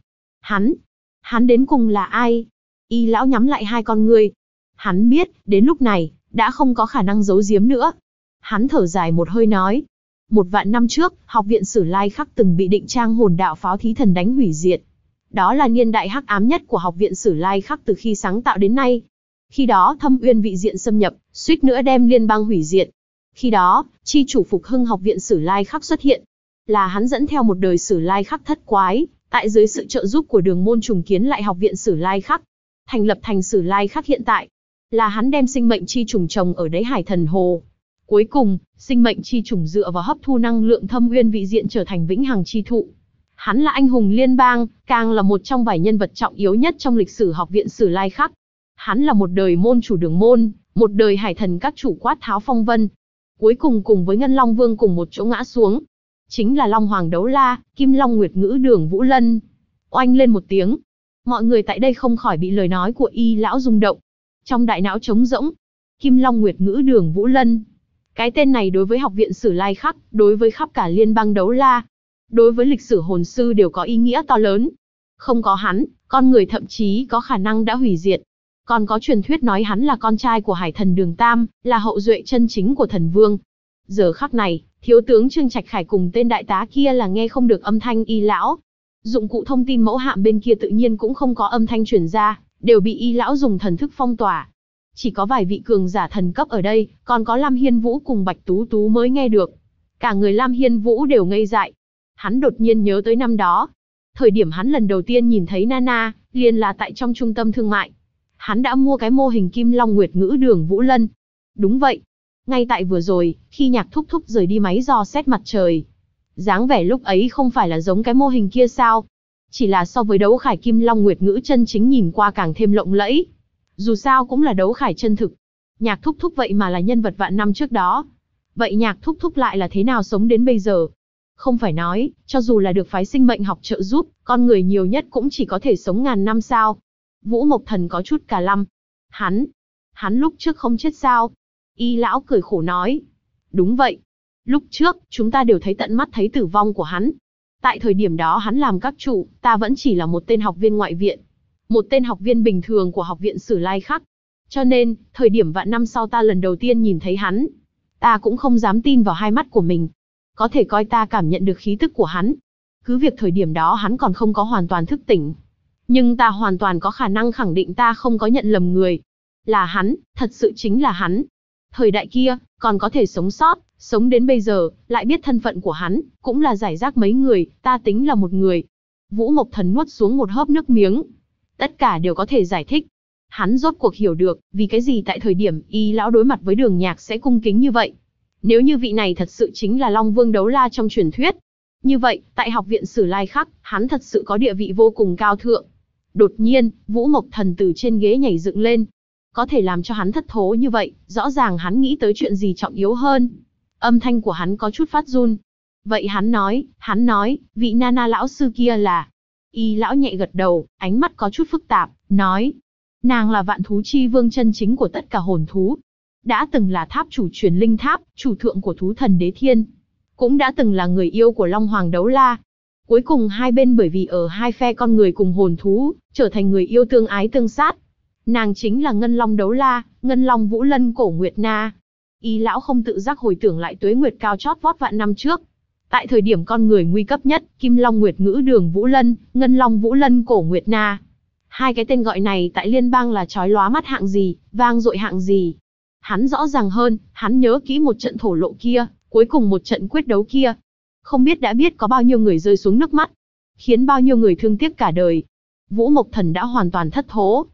Hắn đến cùng là ai? Y lão nhắm lại hai con ngươi. Hắn biết, đến lúc này, đã không có khả năng giấu giếm nữa. Hắn thở dài một hơi nói. 1.000 năm trước, học viện Sử Lai Khắc từng bị Định Trang hồn đạo pháo thí thần đánh hủy diệt. Đó là niên đại hắc ám nhất của học viện Sử Lai Khắc từ khi sáng tạo đến nay. Khi đó Thâm Uyên vị diện xâm nhập, suýt nữa đem liên bang hủy diệt. Khi đó, chi chủ Phục Hưng học viện Sử Lai Khắc xuất hiện. Là hắn dẫn theo một đời Sử Lai Khắc thất quái, tại dưới sự trợ giúp của Đường môn trùng kiến lại học viện Sử Lai Khắc, thành lập thành Sử Lai Khắc hiện tại. Là hắn đem sinh mệnh chi trùng trồng ở đáy Hải Thần Hồ. Cuối cùng, sinh mệnh chi trùng dựa vào hấp thu năng lượng Thâm Uyên vị diện trở thành vĩnh hằng chi thụ. Hắn là anh hùng liên bang, càng là một trong vài nhân vật trọng yếu nhất trong lịch sử học viện Sử Lai Khắc. Hắn là một đời môn chủ Đường môn, một đời hải thần các chủ Quát Tháo Phong Vân. Cuối cùng cùng với Ngân Long Vương cùng một chỗ ngã xuống. Chính là Long Hoàng Đấu La, Kim Long Nguyệt Ngữ Đường Vũ Lân. Oanh lên một tiếng. Mọi người tại đây không khỏi bị lời nói của Y lão rung động. Trong đại não trống rỗng. Kim Long Nguyệt Ngữ Đường Vũ Lân. Cái tên này đối với học viện Sử Lai Khắc, đối với khắp cả liên bang Đấu La, đối với lịch sử hồn sư đều có ý nghĩa to lớn. Không có hắn, con người thậm chí có khả năng đã hủy diệt. Còn có truyền thuyết nói hắn là con trai của Hải Thần Đường Tam, là hậu duệ chân chính của thần vương. Giờ khắc này, thiếu tướng Trương Trạch Khải cùng tên đại tá kia là nghe không được âm thanh Y lão. Dụng cụ thông tin mẫu hạm bên kia tự nhiên cũng không có âm thanh truyền ra, đều bị Y lão dùng thần thức phong tỏa. Chỉ có vài vị cường giả thần cấp ở đây, còn có Lam Hiên Vũ cùng Bạch Tú Tú mới nghe được. Cả người Lam Hiên Vũ đều ngây dại. Hắn đột nhiên nhớ tới năm đó. Thời điểm hắn lần đầu tiên nhìn thấy Nana, liền là tại trong trung tâm thương mại. Hắn đã mua cái mô hình Kim Long Nguyệt Ngữ Đường Vũ Lân. Đúng vậy. Ngay tại vừa rồi, khi Nhạc Thúc Thúc rời đi máy dò xét mặt trời. Dáng vẻ lúc ấy không phải là giống cái mô hình kia sao? Chỉ là so với đấu khải Kim Long Nguyệt Ngữ chân chính nhìn qua càng thêm lộng lẫy. Dù sao cũng là đấu khải chân thực. Nhạc Thúc Thúc vậy mà là nhân vật vạn năm trước đó. Vậy Nhạc Thúc Thúc lại là thế nào sống đến bây giờ? Không phải nói, cho dù là được phái sinh mệnh học trợ giúp, con người nhiều nhất cũng chỉ có thể sống ngàn năm sao? Vũ Mộc Thần có chút cả lăm. Hắn lúc trước không chết sao? Y lão cười khổ nói. Đúng vậy. Lúc trước, chúng ta đều thấy tận mắt thấy tử vong của hắn. Tại thời điểm đó hắn làm các chủ, ta vẫn chỉ là một tên học viên ngoại viện. Một tên học viên bình thường của học viện Sử Lai Khắc. Cho nên, thời điểm vạn năm sau ta lần đầu tiên nhìn thấy hắn, ta cũng không dám tin vào hai mắt của mình. Có thể coi ta cảm nhận được khí tức của hắn. Cứ việc thời điểm đó hắn còn không có hoàn toàn thức tỉnh. Nhưng ta hoàn toàn có khả năng khẳng định ta không có nhận lầm người. Là hắn, thật sự chính là hắn. Thời đại kia, còn có thể sống sót, sống đến bây giờ, lại biết thân phận của hắn, cũng là giải rác mấy người, ta tính là một người. Vũ Mộc Thần nuốt xuống một hớp nước miếng. Tất cả đều có thể giải thích. Hắn rốt cuộc hiểu được, vì cái gì tại thời điểm Y lão đối mặt với Đường Nhạc sẽ cung kính như vậy. Nếu như vị này thật sự chính là Long Vương Đấu La trong truyền thuyết. Như vậy, tại học viện Sử Lai Khắc, hắn thật sự có địa vị vô cùng cao thượng. Đột nhiên, Vũ Mộc Thần từ trên ghế nhảy dựng lên. Có thể làm cho hắn thất thố như vậy, rõ ràng hắn nghĩ tới chuyện gì trọng yếu hơn. Âm thanh của hắn có chút phát run. Vậy hắn nói, vị Nana lão sư kia là... Y lão nhẹ gật đầu, ánh mắt có chút phức tạp, nói. Nàng là vạn thú chi vương chân chính của tất cả hồn thú. Đã từng là tháp chủ truyền linh tháp, chủ thượng của thú thần Đế Thiên. Cũng đã từng là người yêu của Long Hoàng Đấu La. Cuối cùng hai bên bởi vì ở hai phe con người cùng hồn thú, trở thành người yêu tương ái tương sát. Nàng chính là Ngân Long Đấu La, Ngân Long Vũ Lân Cổ Nguyệt Na. Y lão không tự giác hồi tưởng lại tuế nguyệt cao chót vót vạn năm trước. Tại thời điểm con người nguy cấp nhất, Kim Long Nguyệt Ngữ Đường Vũ Lân, Ngân Long Vũ Lân Cổ Nguyệt Na. Hai cái tên gọi này tại liên bang là chói lóa mắt hạng gì, vang dội hạng gì. Hắn rõ ràng hơn, hắn nhớ kỹ một trận thổ lộ kia, cuối cùng một trận quyết đấu kia. Không biết đã biết có bao nhiêu người rơi xuống nước mắt, khiến bao nhiêu người thương tiếc cả đời. Vũ Mộc Thần đã hoàn toàn thất thố.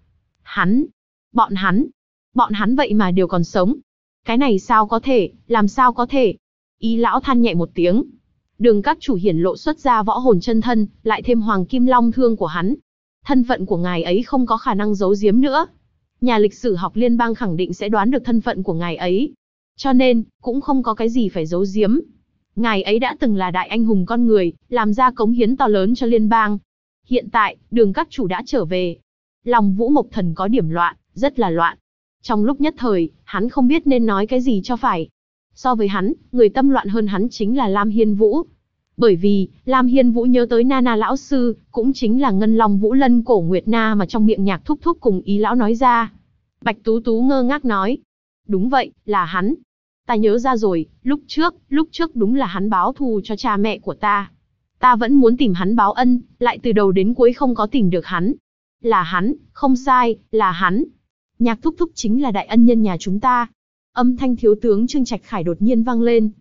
Bọn hắn vậy mà đều còn sống. Cái này sao có thể, làm sao có thể? Y lão than nhẹ một tiếng. Đường các chủ hiển lộ xuất ra võ hồn chân thân, lại thêm Hoàng Kim Long thương của hắn. Thân phận của ngài ấy không có khả năng giấu giếm nữa. Nhà lịch sử học liên bang khẳng định sẽ đoán được thân phận của ngài ấy. Cho nên, cũng không có cái gì phải giấu giếm. Ngài ấy đã từng là đại anh hùng con người, làm ra cống hiến to lớn cho liên bang. Hiện tại, đường các chủ đã trở về. Lòng Vũ Mộc Thần có điểm loạn, rất là loạn. Trong lúc nhất thời, hắn không biết nên nói cái gì cho phải. So với hắn, người tâm loạn hơn hắn chính là Lam Hiên Vũ. Bởi vì, Lam Hiên Vũ nhớ tới Nana lão sư, cũng chính là Ngân Long Vũ Lân Cổ Nguyệt Na mà trong miệng Nhạc Thúc Thúc cùng Y lão nói ra. Bạch Tú Tú ngơ ngác nói. Đúng vậy, là hắn. Ta nhớ ra rồi, lúc trước đúng là hắn báo thù cho cha mẹ của ta. Ta vẫn muốn tìm hắn báo ân, lại từ đầu đến cuối không có tìm được hắn. Là hắn, không sai, là hắn. Nhạc Thúc Thúc chính là đại ân nhân nhà chúng ta. Âm thanh thiếu tướng Trương Trạch Khải đột nhiên vang lên.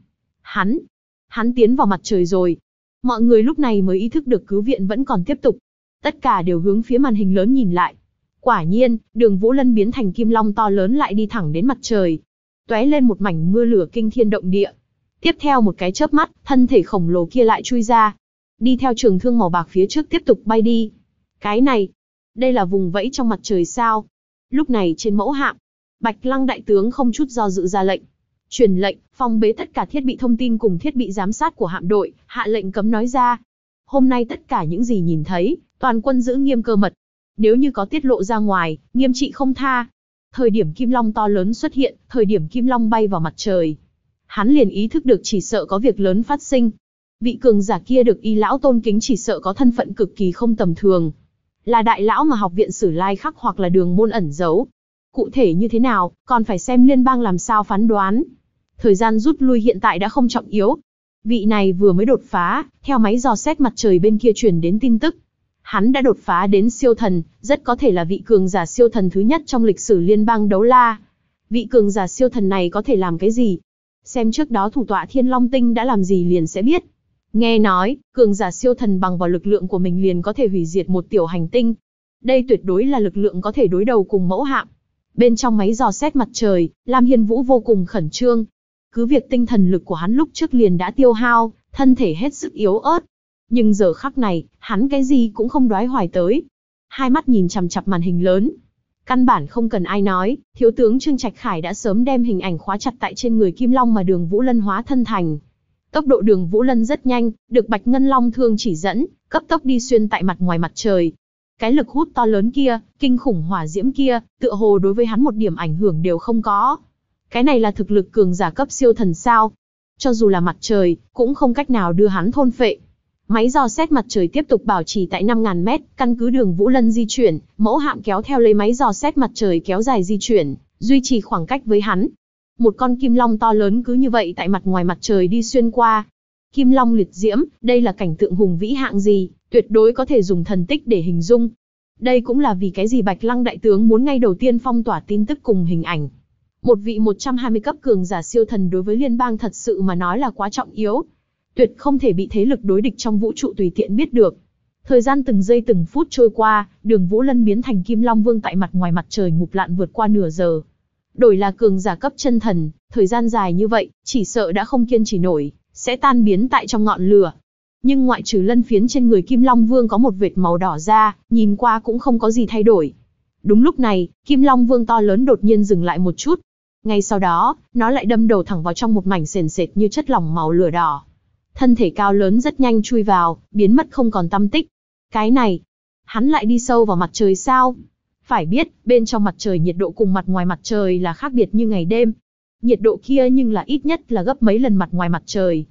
Hắn tiến vào mặt trời rồi. Mọi người lúc này mới ý thức được cứu viện vẫn còn tiếp tục. Tất cả đều hướng phía màn hình lớn nhìn lại. Quả nhiên, Đường Vũ Lân biến thành kim long to lớn lại đi thẳng đến mặt trời. Tóe lên một mảnh mưa lửa kinh thiên động địa. Tiếp theo một cái chớp mắt, thân thể khổng lồ kia lại chui ra. Đi theo trường thương màu bạc phía trước tiếp tục bay đi. Cái này, đây là vùng vẫy trong mặt trời sao? Lúc này trên mẫu hạm, Bạch Lăng đại tướng không chút do dự ra lệnh. Truyền lệnh, phong bế tất cả thiết bị thông tin cùng thiết bị giám sát của hạm đội, hạ lệnh cấm nói ra. Hôm nay tất cả những gì nhìn thấy, toàn quân giữ nghiêm cơ mật. Nếu như có tiết lộ ra ngoài, nghiêm trị không tha. Thời điểm Kim Long to lớn xuất hiện, thời điểm Kim Long bay vào mặt trời. Hắn liền ý thức được chỉ sợ có việc lớn phát sinh. Vị cường giả kia được Y lão tôn kính chỉ sợ có thân phận cực kỳ không tầm thường. Là đại lão mà học viện Sử Lai khắc hoặc là Đường môn ẩn giấu. Cụ thể như thế nào, còn phải xem liên bang làm sao phán đoán. Thời gian rút lui hiện tại đã không trọng yếu. Vị này vừa mới đột phá, theo máy dò xét mặt trời bên kia truyền đến tin tức. Hắn đã đột phá đến siêu thần, rất có thể là vị cường giả siêu thần thứ nhất trong lịch sử liên bang Đấu La. Vị cường giả siêu thần này có thể làm cái gì? Xem trước đó thủ tọa Thiên Long Tinh đã làm gì liền sẽ biết. Nghe nói, cường giả siêu thần bằng vào lực lượng của mình liền có thể hủy diệt một tiểu hành tinh. Đây tuyệt đối là lực lượng có thể đối đầu cùng mẫu hạm. Bên trong máy dò xét mặt trời, Lam Hiên Vũ vô cùng khẩn trương. Cứ việc tinh thần lực của hắn lúc trước liền đã tiêu hao, thân thể hết sức yếu ớt. Nhưng giờ khắc này, hắn cái gì cũng không đoái hoài tới. Hai mắt nhìn chằm chằm màn hình lớn. Căn bản không cần ai nói, thiếu tướng Trương Trạch Khải đã sớm đem hình ảnh khóa chặt tại trên người Kim Long mà Đường Vũ Lân hóa thân thành. Tốc độ Đường Vũ Lân rất nhanh, được Bạch Ngân Long thương chỉ dẫn, cấp tốc đi xuyên tại mặt ngoài mặt trời. Cái lực hút to lớn kia, kinh khủng hỏa diễm kia, tựa hồ đối với hắn một điểm ảnh hưởng đều không có. Cái này là thực lực cường giả cấp siêu thần sao? Cho dù là mặt trời, cũng không cách nào đưa hắn thôn phệ. Máy dò xét mặt trời tiếp tục bảo trì tại 5.000 mét, căn cứ Đường Vũ Lân di chuyển, mẫu hạm kéo theo lấy máy dò xét mặt trời kéo dài di chuyển, duy trì khoảng cách với hắn. Một con kim long to lớn cứ như vậy tại mặt ngoài mặt trời đi xuyên qua. Kim long liệt diễm, đây là cảnh tượng hùng vĩ hạng gì, tuyệt đối có thể dùng thần tích để hình dung. Đây cũng là vì cái gì Bạch Lăng đại tướng muốn ngay đầu tiên phong tỏa tin tức cùng hình ảnh. Một vị 120 cấp cường giả siêu thần đối với liên bang thật sự mà nói là quá trọng yếu. Tuyệt không thể bị thế lực đối địch trong vũ trụ tùy tiện biết được. Thời gian từng giây từng phút trôi qua, Đường Vũ Lân biến thành Kim Long Vương tại mặt ngoài mặt trời ngụp lặn vượt qua nửa giờ. Đổi là cường giả cấp chân thần, thời gian dài như vậy, chỉ sợ đã không kiên trì nổi, sẽ tan biến tại trong ngọn lửa. Nhưng ngoại trừ lân phiến trên người Kim Long Vương có một vệt màu đỏ ra, nhìn qua cũng không có gì thay đổi. Đúng lúc này, Kim Long Vương to lớn đột nhiên dừng lại một chút. Ngay sau đó, nó lại đâm đầu thẳng vào trong một mảnh sền sệt như chất lỏng màu lửa đỏ. Thân thể cao lớn rất nhanh chui vào, biến mất không còn tăm tích. Cái này, hắn lại đi sâu vào mặt trời sao? Phải biết, bên trong mặt trời nhiệt độ cùng mặt ngoài mặt trời là khác biệt như ngày đêm. Nhiệt độ kia nhưng là ít nhất là gấp mấy lần mặt ngoài mặt trời.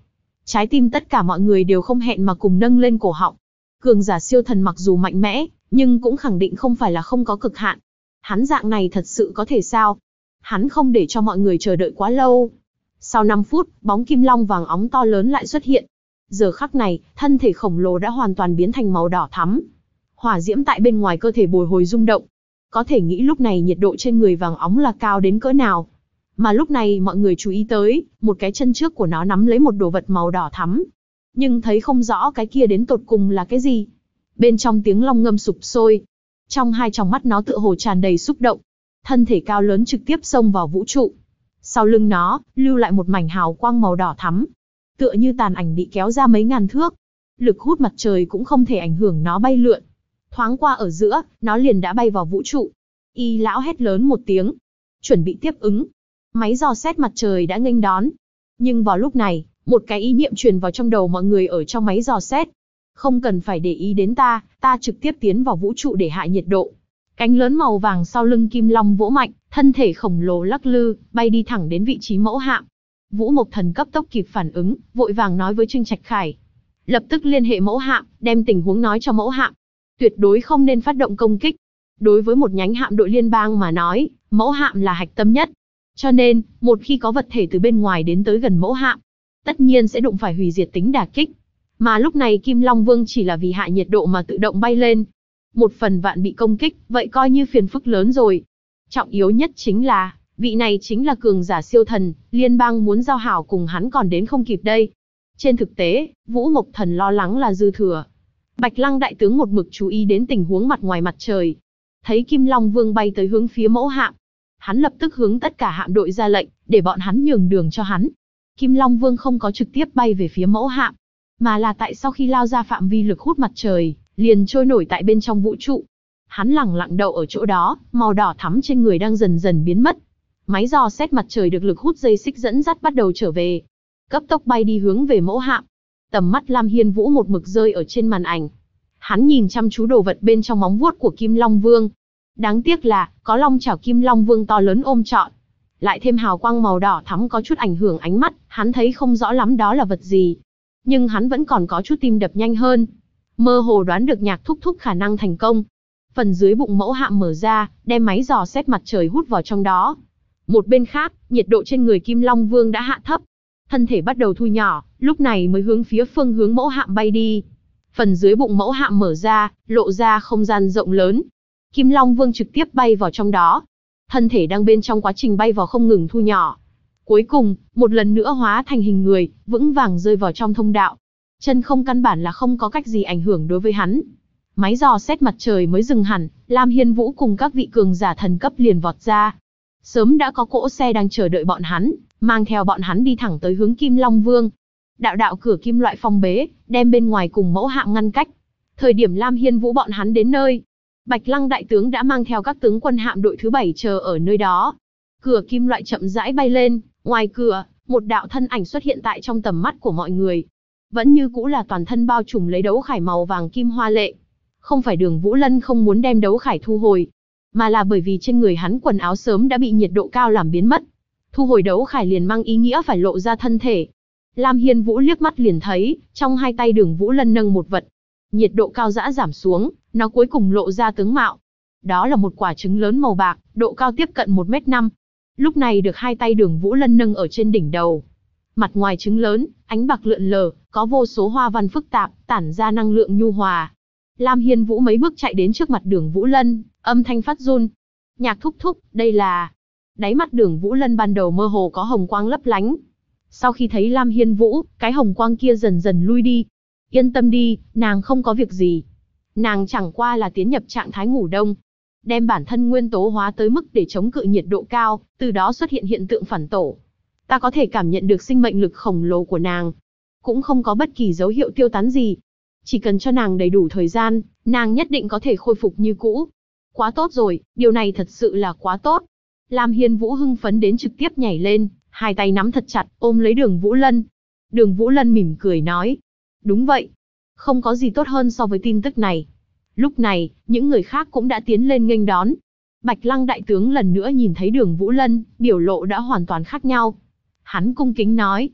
Trái tim tất cả mọi người đều không hẹn mà cùng nâng lên cổ họng. Cường giả siêu thần mặc dù mạnh mẽ, nhưng cũng khẳng định không phải là không có cực hạn. Hắn dạng này thật sự có thể sao? Hắn không để cho mọi người chờ đợi quá lâu. Sau 5 phút, bóng kim long vàng óng to lớn lại xuất hiện. Giờ khắc này, thân thể khổng lồ đã hoàn toàn biến thành màu đỏ thắm. Hỏa diễm tại bên ngoài cơ thể bồi hồi rung động. Có thể nghĩ lúc này nhiệt độ trên người vàng óng là cao đến cỡ nào. Mà lúc này mọi người chú ý tới, một cái chân trước của nó nắm lấy một đồ vật màu đỏ thắm. Nhưng thấy không rõ cái kia đến tột cùng là cái gì. Bên trong tiếng long ngâm sụp sôi. Trong hai tròng mắt nó tựa hồ tràn đầy xúc động. Thân thể cao lớn trực tiếp xông vào vũ trụ. Sau lưng nó, lưu lại một mảnh hào quang màu đỏ thắm. Tựa như tàn ảnh bị kéo ra mấy ngàn thước. Lực hút mặt trời cũng không thể ảnh hưởng nó bay lượn. Thoáng qua ở giữa, nó liền đã bay vào vũ trụ. Y lão hét lớn một tiếng. Chuẩn bị tiếp ứng. Máy dò xét mặt trời đã nghênh đón. Nhưng vào lúc này, một cái ý niệm truyền vào trong đầu mọi người ở trong máy dò xét. Không cần phải để ý đến ta trực tiếp tiến vào vũ trụ để hạ nhiệt độ. Cánh lớn màu vàng sau lưng kim long vỗ mạnh, thân thể khổng lồ lắc lư, bay đi thẳng đến vị trí mẫu hạm. Vũ Mộc Thần cấp tốc kịp phản ứng, vội vàng nói với Trương Trạch Khải. Lập tức liên hệ mẫu hạm, đem tình huống nói cho mẫu hạm. Tuyệt đối không nên phát động công kích. Đối với một nhánh hạm đội liên bang mà nói, mẫu hạm là hạch tâm nhất. Cho nên, một khi có vật thể từ bên ngoài đến tới gần mẫu hạm, tất nhiên sẽ đụng phải hủy diệt tính đả kích. Mà lúc này Kim Long Vương chỉ là vì hạ nhiệt độ mà tự động bay lên. Một phần vạn bị công kích, vậy coi như phiền phức lớn rồi. Trọng yếu nhất chính là, vị này chính là cường giả siêu thần, liên bang muốn giao hảo cùng hắn còn đến không kịp đây. Trên thực tế, Vũ Mộc Thần lo lắng là dư thừa. Bạch Lăng đại tướng một mực chú ý đến tình huống mặt ngoài mặt trời. Thấy Kim Long Vương bay tới hướng phía mẫu hạm. Hắn lập tức hướng tất cả hạm đội ra lệnh, để bọn hắn nhường đường cho hắn. Kim Long Vương không có trực tiếp bay về phía mẫu hạm, mà là tại sau khi lao ra phạm vi lực hút mặt trời, liền trôi nổi tại bên trong vũ trụ. Hắn lẳng lặng đậu ở chỗ đó, màu đỏ thắm trên người đang dần dần biến mất. Máy dò xét mặt trời được lực hút dây xích dẫn dắt bắt đầu trở về. Cấp tốc bay đi hướng về mẫu hạm. Tầm mắt Lam Hiên Vũ một mực rơi ở trên màn ảnh. Hắn nhìn chăm chú đồ vật bên trong móng vuốt của Kim Long Vương. Đáng tiếc là, có long chảo Kim Long Vương to lớn ôm trọn. Lại thêm hào quang màu đỏ thắm có chút ảnh hưởng ánh mắt, hắn thấy không rõ lắm đó là vật gì. Nhưng hắn vẫn còn có chút tim đập nhanh hơn. Mơ hồ đoán được Nhạc Thúc Thúc khả năng thành công. Phần dưới bụng mẫu hạm mở ra, đem máy dò xét mặt trời hút vào trong đó. Một bên khác, nhiệt độ trên người Kim Long Vương đã hạ thấp. Thân thể bắt đầu thu nhỏ, lúc này mới hướng phía phương hướng mẫu hạm bay đi. Phần dưới bụng mẫu hạm mở ra, lộ ra không gian rộng lớn. Kim Long Vương trực tiếp bay vào trong đó. Thân thể đang bên trong quá trình bay vào không ngừng thu nhỏ. Cuối cùng, một lần nữa hóa thành hình người, vững vàng rơi vào trong thông đạo. Chân không căn bản là không có cách gì ảnh hưởng đối với hắn. Máy dò xét mặt trời mới dừng hẳn, Lam Hiên Vũ cùng các vị cường giả thần cấp liền vọt ra. Sớm đã có cỗ xe đang chờ đợi bọn hắn, mang theo bọn hắn đi thẳng tới hướng Kim Long Vương. Đạo đạo cửa kim loại phong bế, đem bên ngoài cùng mẫu hạm ngăn cách. Thời điểm Lam Hiên Vũ bọn hắn đến nơi, Bạch Lăng đại tướng đã mang theo các tướng quân hạm đội thứ 7 chờ ở nơi đó. Cửa kim loại chậm rãi bay lên, ngoài cửa, một đạo thân ảnh xuất hiện tại trong tầm mắt của mọi người. Vẫn như cũ là toàn thân bao trùm lấy đấu khải màu vàng kim hoa lệ. Không phải Đường Vũ Lân không muốn đem đấu khải thu hồi, mà là bởi vì trên người hắn quần áo sớm đã bị nhiệt độ cao làm biến mất. Thu hồi đấu khải liền mang ý nghĩa phải lộ ra thân thể. Lam Hiên Vũ liếc mắt liền thấy, trong hai tay Đường Vũ Lân nâng một vật. Nhiệt độ cao dã giảm xuống, nó cuối cùng lộ ra tướng mạo. Đó là một quả trứng lớn màu bạc, độ cao tiếp cận 1m5. Lúc này được hai tay Đường Vũ Lân nâng ở trên đỉnh đầu. Mặt ngoài trứng lớn, ánh bạc lượn lờ, có vô số hoa văn phức tạp, tản ra năng lượng nhu hòa. Lam Hiên Vũ mấy bước chạy đến trước mặt Đường Vũ Lân, âm thanh phát run. Nhạc Thúc Thúc, đây là... Đáy mắt Đường Vũ Lân ban đầu mơ hồ có hồng quang lấp lánh. Sau khi thấy Lam Hiên Vũ, cái hồng quang kia dần dần lui đi. Yên tâm đi, nàng không có việc gì. Nàng chẳng qua là tiến nhập trạng thái ngủ đông. Đem bản thân nguyên tố hóa tới mức để chống cự nhiệt độ cao, từ đó xuất hiện hiện tượng phản tổ. Ta có thể cảm nhận được sinh mệnh lực khổng lồ của nàng. Cũng không có bất kỳ dấu hiệu tiêu tán gì. Chỉ cần cho nàng đầy đủ thời gian, nàng nhất định có thể khôi phục như cũ. Quá tốt rồi, điều này thật sự là quá tốt. Lam Hiên Vũ hưng phấn đến trực tiếp nhảy lên, hai tay nắm thật chặt, ôm lấy Đường Vũ Lân. Đường Vũ Lân mỉm cười nói. Đúng vậy. Không có gì tốt hơn so với tin tức này. Lúc này, những người khác cũng đã tiến lên nghênh đón. Bạch Lăng đại tướng lần nữa nhìn thấy Đường Vũ Lân, biểu lộ đã hoàn toàn khác nhau. Hắn cung kính nói.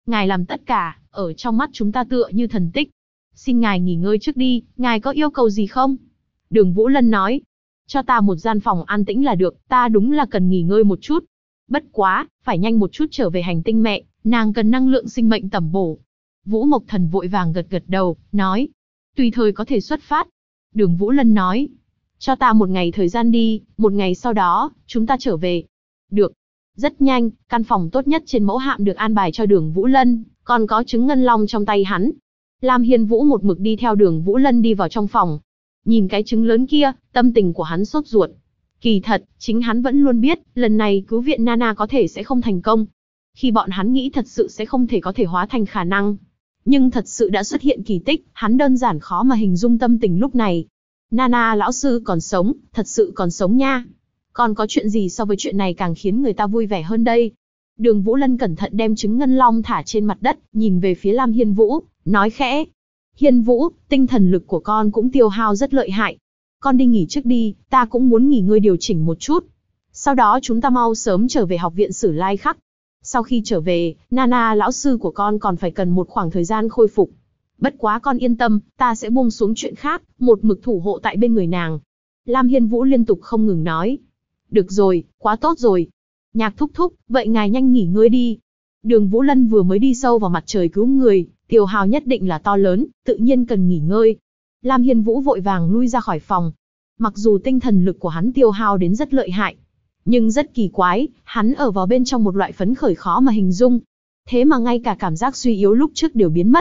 Ngài làm tất cả, ở trong mắt chúng ta tựa như thần tích. Xin ngài nghỉ ngơi trước đi, ngài có yêu cầu gì không? Đường Vũ Lân nói. Cho ta một gian phòng an tĩnh là được, ta đúng là cần nghỉ ngơi một chút. Bất quá, phải nhanh một chút trở về hành tinh mẹ, nàng cần năng lượng sinh mệnh tẩm bổ. Vũ Mộc Thần vội vàng gật gật đầu, nói. Tùy thời có thể xuất phát. Đường Vũ Lân nói. Cho ta một ngày thời gian đi, một ngày sau đó, chúng ta trở về. Được. Rất nhanh, căn phòng tốt nhất trên mẫu hạm được an bài cho Đường Vũ Lân, còn có trứng ngân long trong tay hắn. Lam Hiên Vũ một mực đi theo Đường Vũ Lân đi vào trong phòng. Nhìn cái trứng lớn kia, tâm tình của hắn sốt ruột. Kỳ thật, chính hắn vẫn luôn biết, lần này cứu viện Nana có thể sẽ không thành công. Khi bọn hắn nghĩ thật sự sẽ không thể có thể hóa thành khả năng. Nhưng thật sự đã xuất hiện kỳ tích, hắn đơn giản khó mà hình dung tâm tình lúc này. Nana lão sư còn sống, thật sự còn sống nha. Còn có chuyện gì so với chuyện này càng khiến người ta vui vẻ hơn đây? Đường Vũ Lân cẩn thận đem trứng ngân long thả trên mặt đất, nhìn về phía Lam Hiên Vũ, nói khẽ. Hiên Vũ, tinh thần lực của con cũng tiêu hao rất lợi hại. Con đi nghỉ trước đi, ta cũng muốn nghỉ ngơi điều chỉnh một chút. Sau đó chúng ta mau sớm trở về học viện Sử Lai Khắc. Sau khi trở về, Nana lão sư của con còn phải cần một khoảng thời gian khôi phục. Bất quá con yên tâm, ta sẽ buông xuống chuyện khác, một mực thủ hộ tại bên người nàng. Lam Hiên Vũ liên tục không ngừng nói. Được rồi, quá tốt rồi. Nhạc thúc thúc, vậy ngài nhanh nghỉ ngơi đi. Đường Vũ Lân vừa mới đi sâu vào mặt trời cứu người, tiêu hao nhất định là to lớn, tự nhiên cần nghỉ ngơi. Lam Hiên Vũ vội vàng lui ra khỏi phòng. Mặc dù tinh thần lực của hắn tiêu hao đến rất lợi hại, nhưng rất kỳ quái, hắn ở vào bên trong một loại phấn khởi khó mà hình dung. Thế mà ngay cả cảm giác suy yếu lúc trước đều biến mất.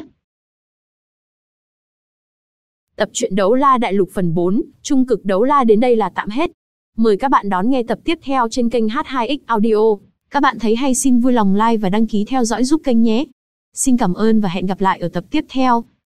Tập truyện Đấu La Đại Lục phần 4, Trung cực Đấu La đến đây là tạm hết. Mời các bạn đón nghe tập tiếp theo trên kênh H2X Audio. Các bạn thấy hay xin vui lòng like và đăng ký theo dõi giúp kênh nhé. Xin cảm ơn và hẹn gặp lại ở tập tiếp theo.